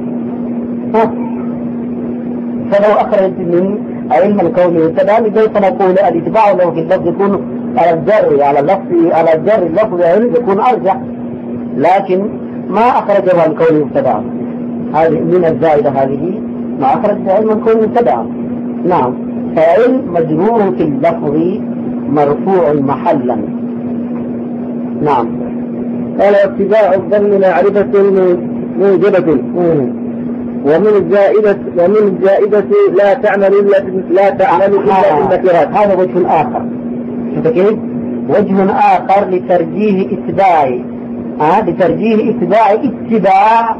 A: فلو أخرجت من علم الكون مبتدأ لذلك فنقول الاتباع له في اللفظ يكون على الجر على اللفظ على الجر اللفظ علم يكون أرجح، لكن ما أخرجه عن كونه مبتدأ. هذه من الزائدة، هذه ما أخرج علم الكون مبتدأ. نعم. فعلم مجرور في اللفظ مرفوع محلا. نعم. قال اتباع الظن معرفة موجبة، ومن الزائدة ومن الزائدة لا تعمل إلا لا تعمل إلا بالنكرات. هذا وجه آخر. شوف كيف؟ وجه آخر لترجيح اتباع آه لترجيح اتباع اتباع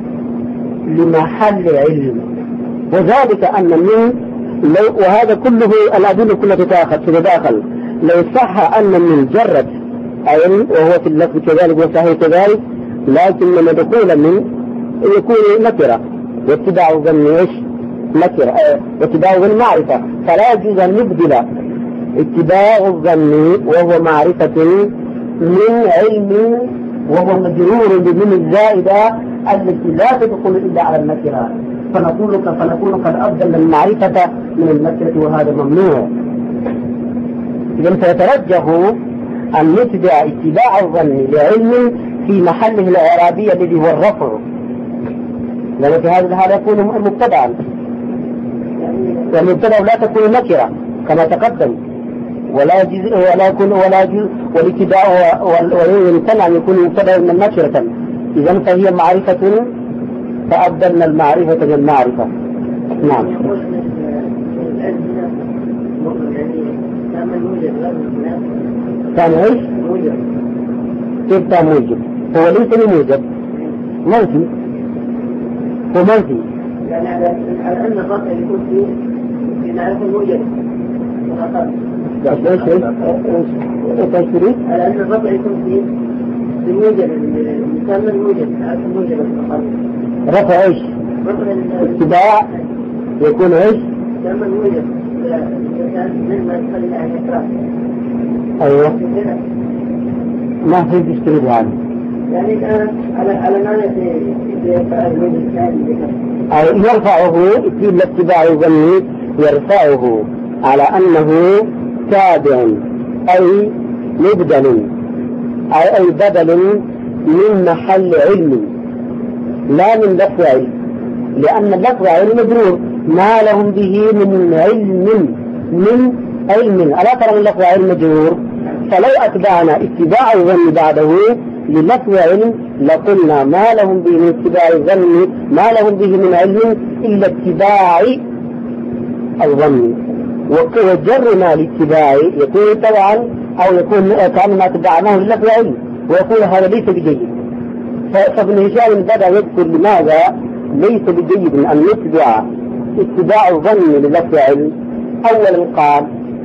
A: لمحل علم، وذلك أن من لو وهذا كله الأدلة كلها تتداخل. لو صح أن من جرت علم وهو في اللفظ كذلك وصحيح كذلك، لكن لما دخول من يكون نكرة، واتباع الظن ايش؟ نكرة، اه واتباع الظن معرفة، فلا يجوز أن نبدل اتباع الظن وهو معرفة من علم وهو مجرور بمن الزائدة التي لا تدخل إلا على النكرة، فنقول فنكون قد أبدل المعرفة من النكرة، وهذا ممنوع. إذن سيترجح أن نتبع اتباع الظن لعلم في محله الإعرابي الذي هو الرفع، لأن في هذا الحال يكون مبتدعا، والمبتدع لا تكون نكرة كما تقدم، ولا يجوز ولا يكون ولا يجوز والاتباع ويمتنع أن يكون مبتدعا من نكرة. إذن فهي معرفة، فأبدلنا المعرفة بالمعرفة. نعم. كان ايش؟ كيف كان موجب؟ هو ليس بموجب، منفي، هو منفي.
B: يعني على أن الرفع يكون فيه في معرفة الموجب.
A: ايش ايش ايش ايش تريد؟
B: على أن الرفع يكون فيه الموجب، المسمى الموجب، معرفة الموجب.
A: رفع ايش؟ اتباع يكون ايش؟
B: مسمى الموجب مما يخلي عن إكراه.
A: ايوه. ما في تشتري يعني.
B: يعني الآن على على معنى في يرفع الموجب الثاني.
A: أي يرفعه في الاتباع الظني، يرفعه على أنه تابع أي مبدل أي أي بدل من محل علم لا من لفظ علم، لأن اللفظ علم مجرور ما لهم به من علم من علم. ألا ترى من لفظ علم مجرور؟ فلو أتبعنا اتباع الظن بعده للفظ علم لقلنا ما لهم به من اتباع الظن ما لهم به من علم إلا اتباع الظن، وجرنا لاتباع يكون طبعا أو يكون كأنما اتبعناه للفظ علم، ويقول هذا ليس بجيد. فابن هشام بدأ يذكر لماذا ليس بجيد أن نتبع اتباع الظن للفظ علم. أولا قال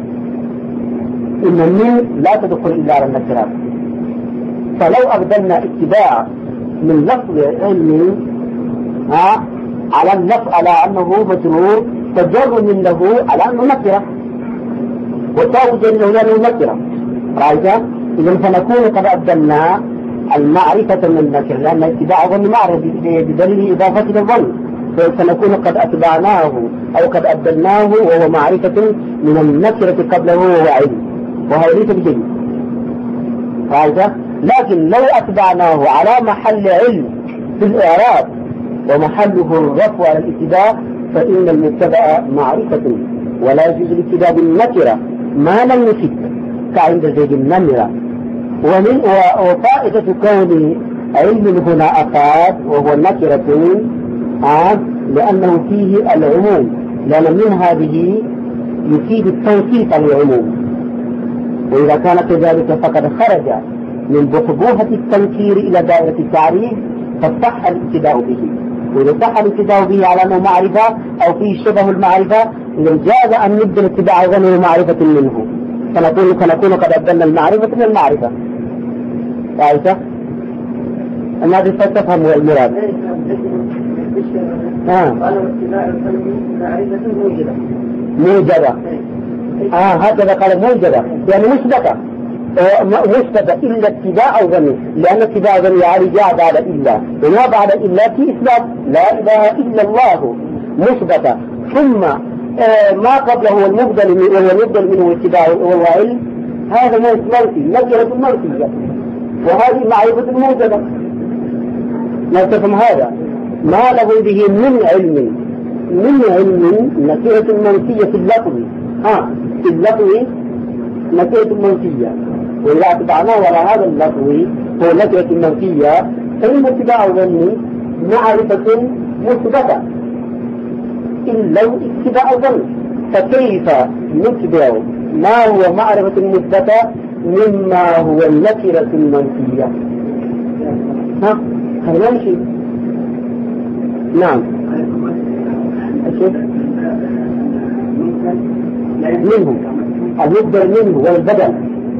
A: إن الميم لا تدخل إلا على النكرات، فلو أبدلنا اتباع من لفظ علمي على اللفظ على أنه مجرور تجر من له على أنه نكرة، وتوجد له لأنه نكرة، رأيت؟ إذن فنكون قد أبدلنا المعرفة من النكرة، لأن اتباع الظن معرفة بدليل إضافة الظن، فنكون قد أتبعناه أو قد أبدلناه وهو معرفة من النكرة قبله وهو علم، وهذا ليس بجيد. رأيت؟ لكن لو أتبعناه على محل علم في الإعراب ومحله الرفع على الاتباع فإن المبتدأ معرفة، ولا يجوز الاتباع بالنكرة ما لم يفد كعند زيد النمرة. ومن وفائدة كون علم هنا أفاد وهو نكرة آه لأنه فيه العموم، لأن من هذه يفيد التوثيق العموم، وإذا كان كذلك فقد خرج من بحبوحة التنكير إلى دائرة التعريف فصح الابتداء به. وإذا صح الابتداء به على أنه معرفة أو فيه شبه المعرفة إذا جاز أن نبدأ اتباع غني معرفة منه فنكون فنكون قد أبدلنا المعرفة من المعرفة. عائشة أنا بس تفهم المراد. آه. موجبة. آه هكذا قال موجبة يعني مثبتة مثبتة إلا اتباع غني لأن اتباع غني يعني جاء بعد إلا وما بعد إلا في إثبات لا إله إلا الله مثبتة ثم آه ما قبله هو المبدل منه والمبدل منه اتباع وهو علم هذا ما منفي نكرة منفية وهذه معرفة موجبة. لا تفهم هذا ما له به من علم من علم نكرة منفية في اللفظ ها في اللفظ نكرة منفية وإذا اتبعناه وراء هذا اللفظ هو نكرة منفية فإن اتباع ظني معرفة مثبتة إلا اتباع ظني فكيف نتبع ما هو معرفة مثبتة مما هو النكرة المنفية؟ ها هذا شيء. نعم أشوف منه المبدل منه والبدل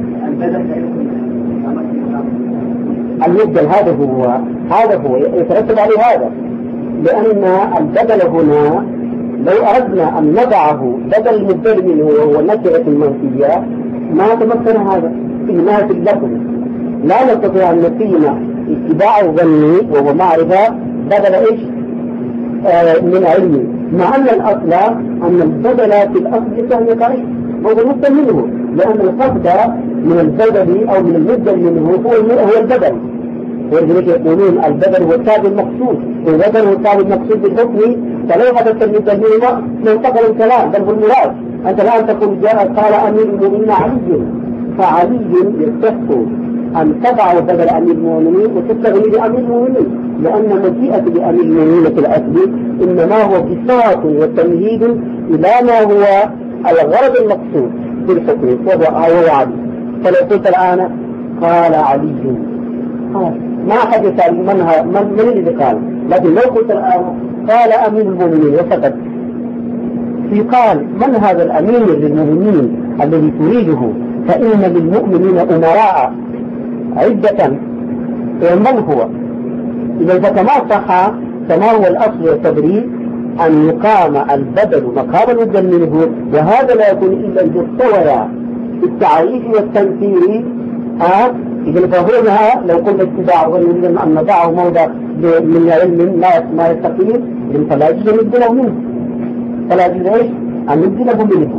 A: المبدل هذا هو هذا هو يترتب عليه هذا لأن البدل هنا لو أردنا أن نضعه بدل المبدل منه وهو النكرة المنفية ما تمكن هذا إنها في اللفظ لا نستطيع أن نقيم اتباع ظني وهو معرفة بدل إيش آه من علمي مع أن الأصل أن البدل في الأصل كان قريب وهو المبدل منه لأن القصد من البدل أو من المبدل منه هو هو البدل ولذلك يقولون البدل هو التابع المقصود والبدل هو التابع المقصود بالحكم فلو حدث المبدل منه لا ينتقل الكلام بل هو المراد. أنت الآن تقول جاء قال أمير المؤمنين علي فعلي يصح أن تضع بدل أمير المؤمنين وتستغني بأمير المؤمنين لأن مجيئة بأمير المؤمنين في الأصل إنما هو بساط والتمهيد إلى ما هو الغرض المقصود في الحكم وهو علي. فلو قلت الآن قال علي ما حدث منها من من الذي قال لكن لو قلت الآن قال أمير المؤمنين وسكت في قال من هذا الأمير للمؤمنين الذي تريده فإن للمؤمنين أمراء عدة ومن هو إذا كما صح فما هو الأصل والتبريد أن يقام البدل مقام البدل منه وهذا لا يكون إلا إذا استوى التعريف والتنكير آه إذا فهمها لو قلنا اتباع ونريد أن نضعه موضع من علم ما ما يستقيم فلا يجوز أن نبدله منه فلا يجوز إيش أن نبدله منه.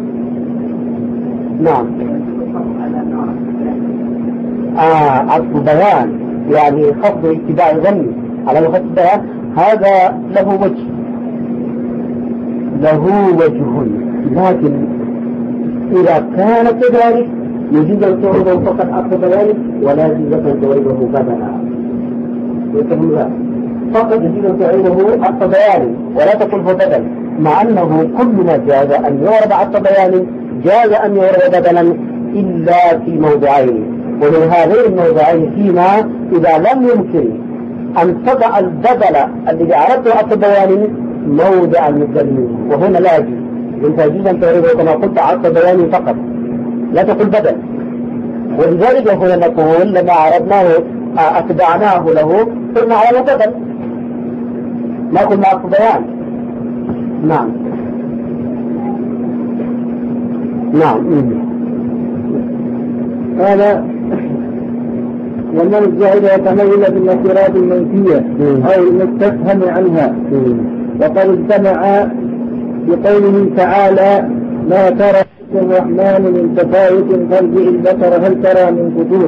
A: نعم آه عطف بيان يعني خفض اتباع ظني على خفض بيان هذا له وجه له وجه لكن إذا كان كذلك يجوز أن تعرضه فقط عطف بيان ولا يجوز أن تعرضه بدلا يفهم ذلك فقط يجوز أن تعرضه عطف بيان ولا تقله بدلا مع أنه كل ما جاز أن يعرض عطف بيان جاز أن يعرض بدلا إلا في موضعين ومن هذين الموضعين فيما إذا لم يمكن أن تضع البدل الذي عرضته عطف بيان موضع المبدل منه وهنا لا يجوز انت يجوز أن تعرضه كما قلت عطف بيان فقط لا تقول بدل. ولذلك هنا نقول لما عرضناه أتبعناه له قلنا على بدل ما قلنا عطف بيان. نعم نعم
B: قال ومن الزاهد يتميز بالنكرات المنفية أو المستفهم عنها وقد اجتمع بقوله تعالى ما ترى الرحمن من تفاوت فارجع البصر هل ترى من فتور.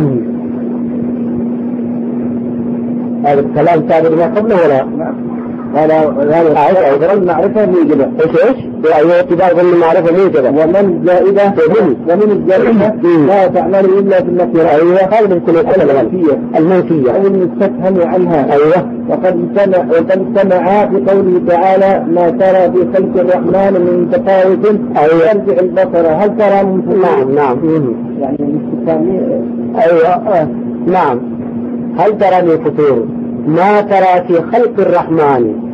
A: هذا الكلام ثابت ما قبله ولا هذا هذا اعتبار المعرفة موجبة. ايش ايش؟ يعني اعتبار المعرفة موجبة. ومن زائدة ومن ومن الزائدة لا تعمل الا بالنكرة. ايوه هذا من كل المنفية المنفية او المستفهم عنها. ايوه وقد سمع وقد سمع في قوله تعالى ما ترى في خلق الرحمن من تفاوت. ايوه ارجع البصر هل ترى من. نعم نعم يعني الاستفهامية. ايوه آه. نعم هل ترى من فطور ما ترى في خلق الرحمن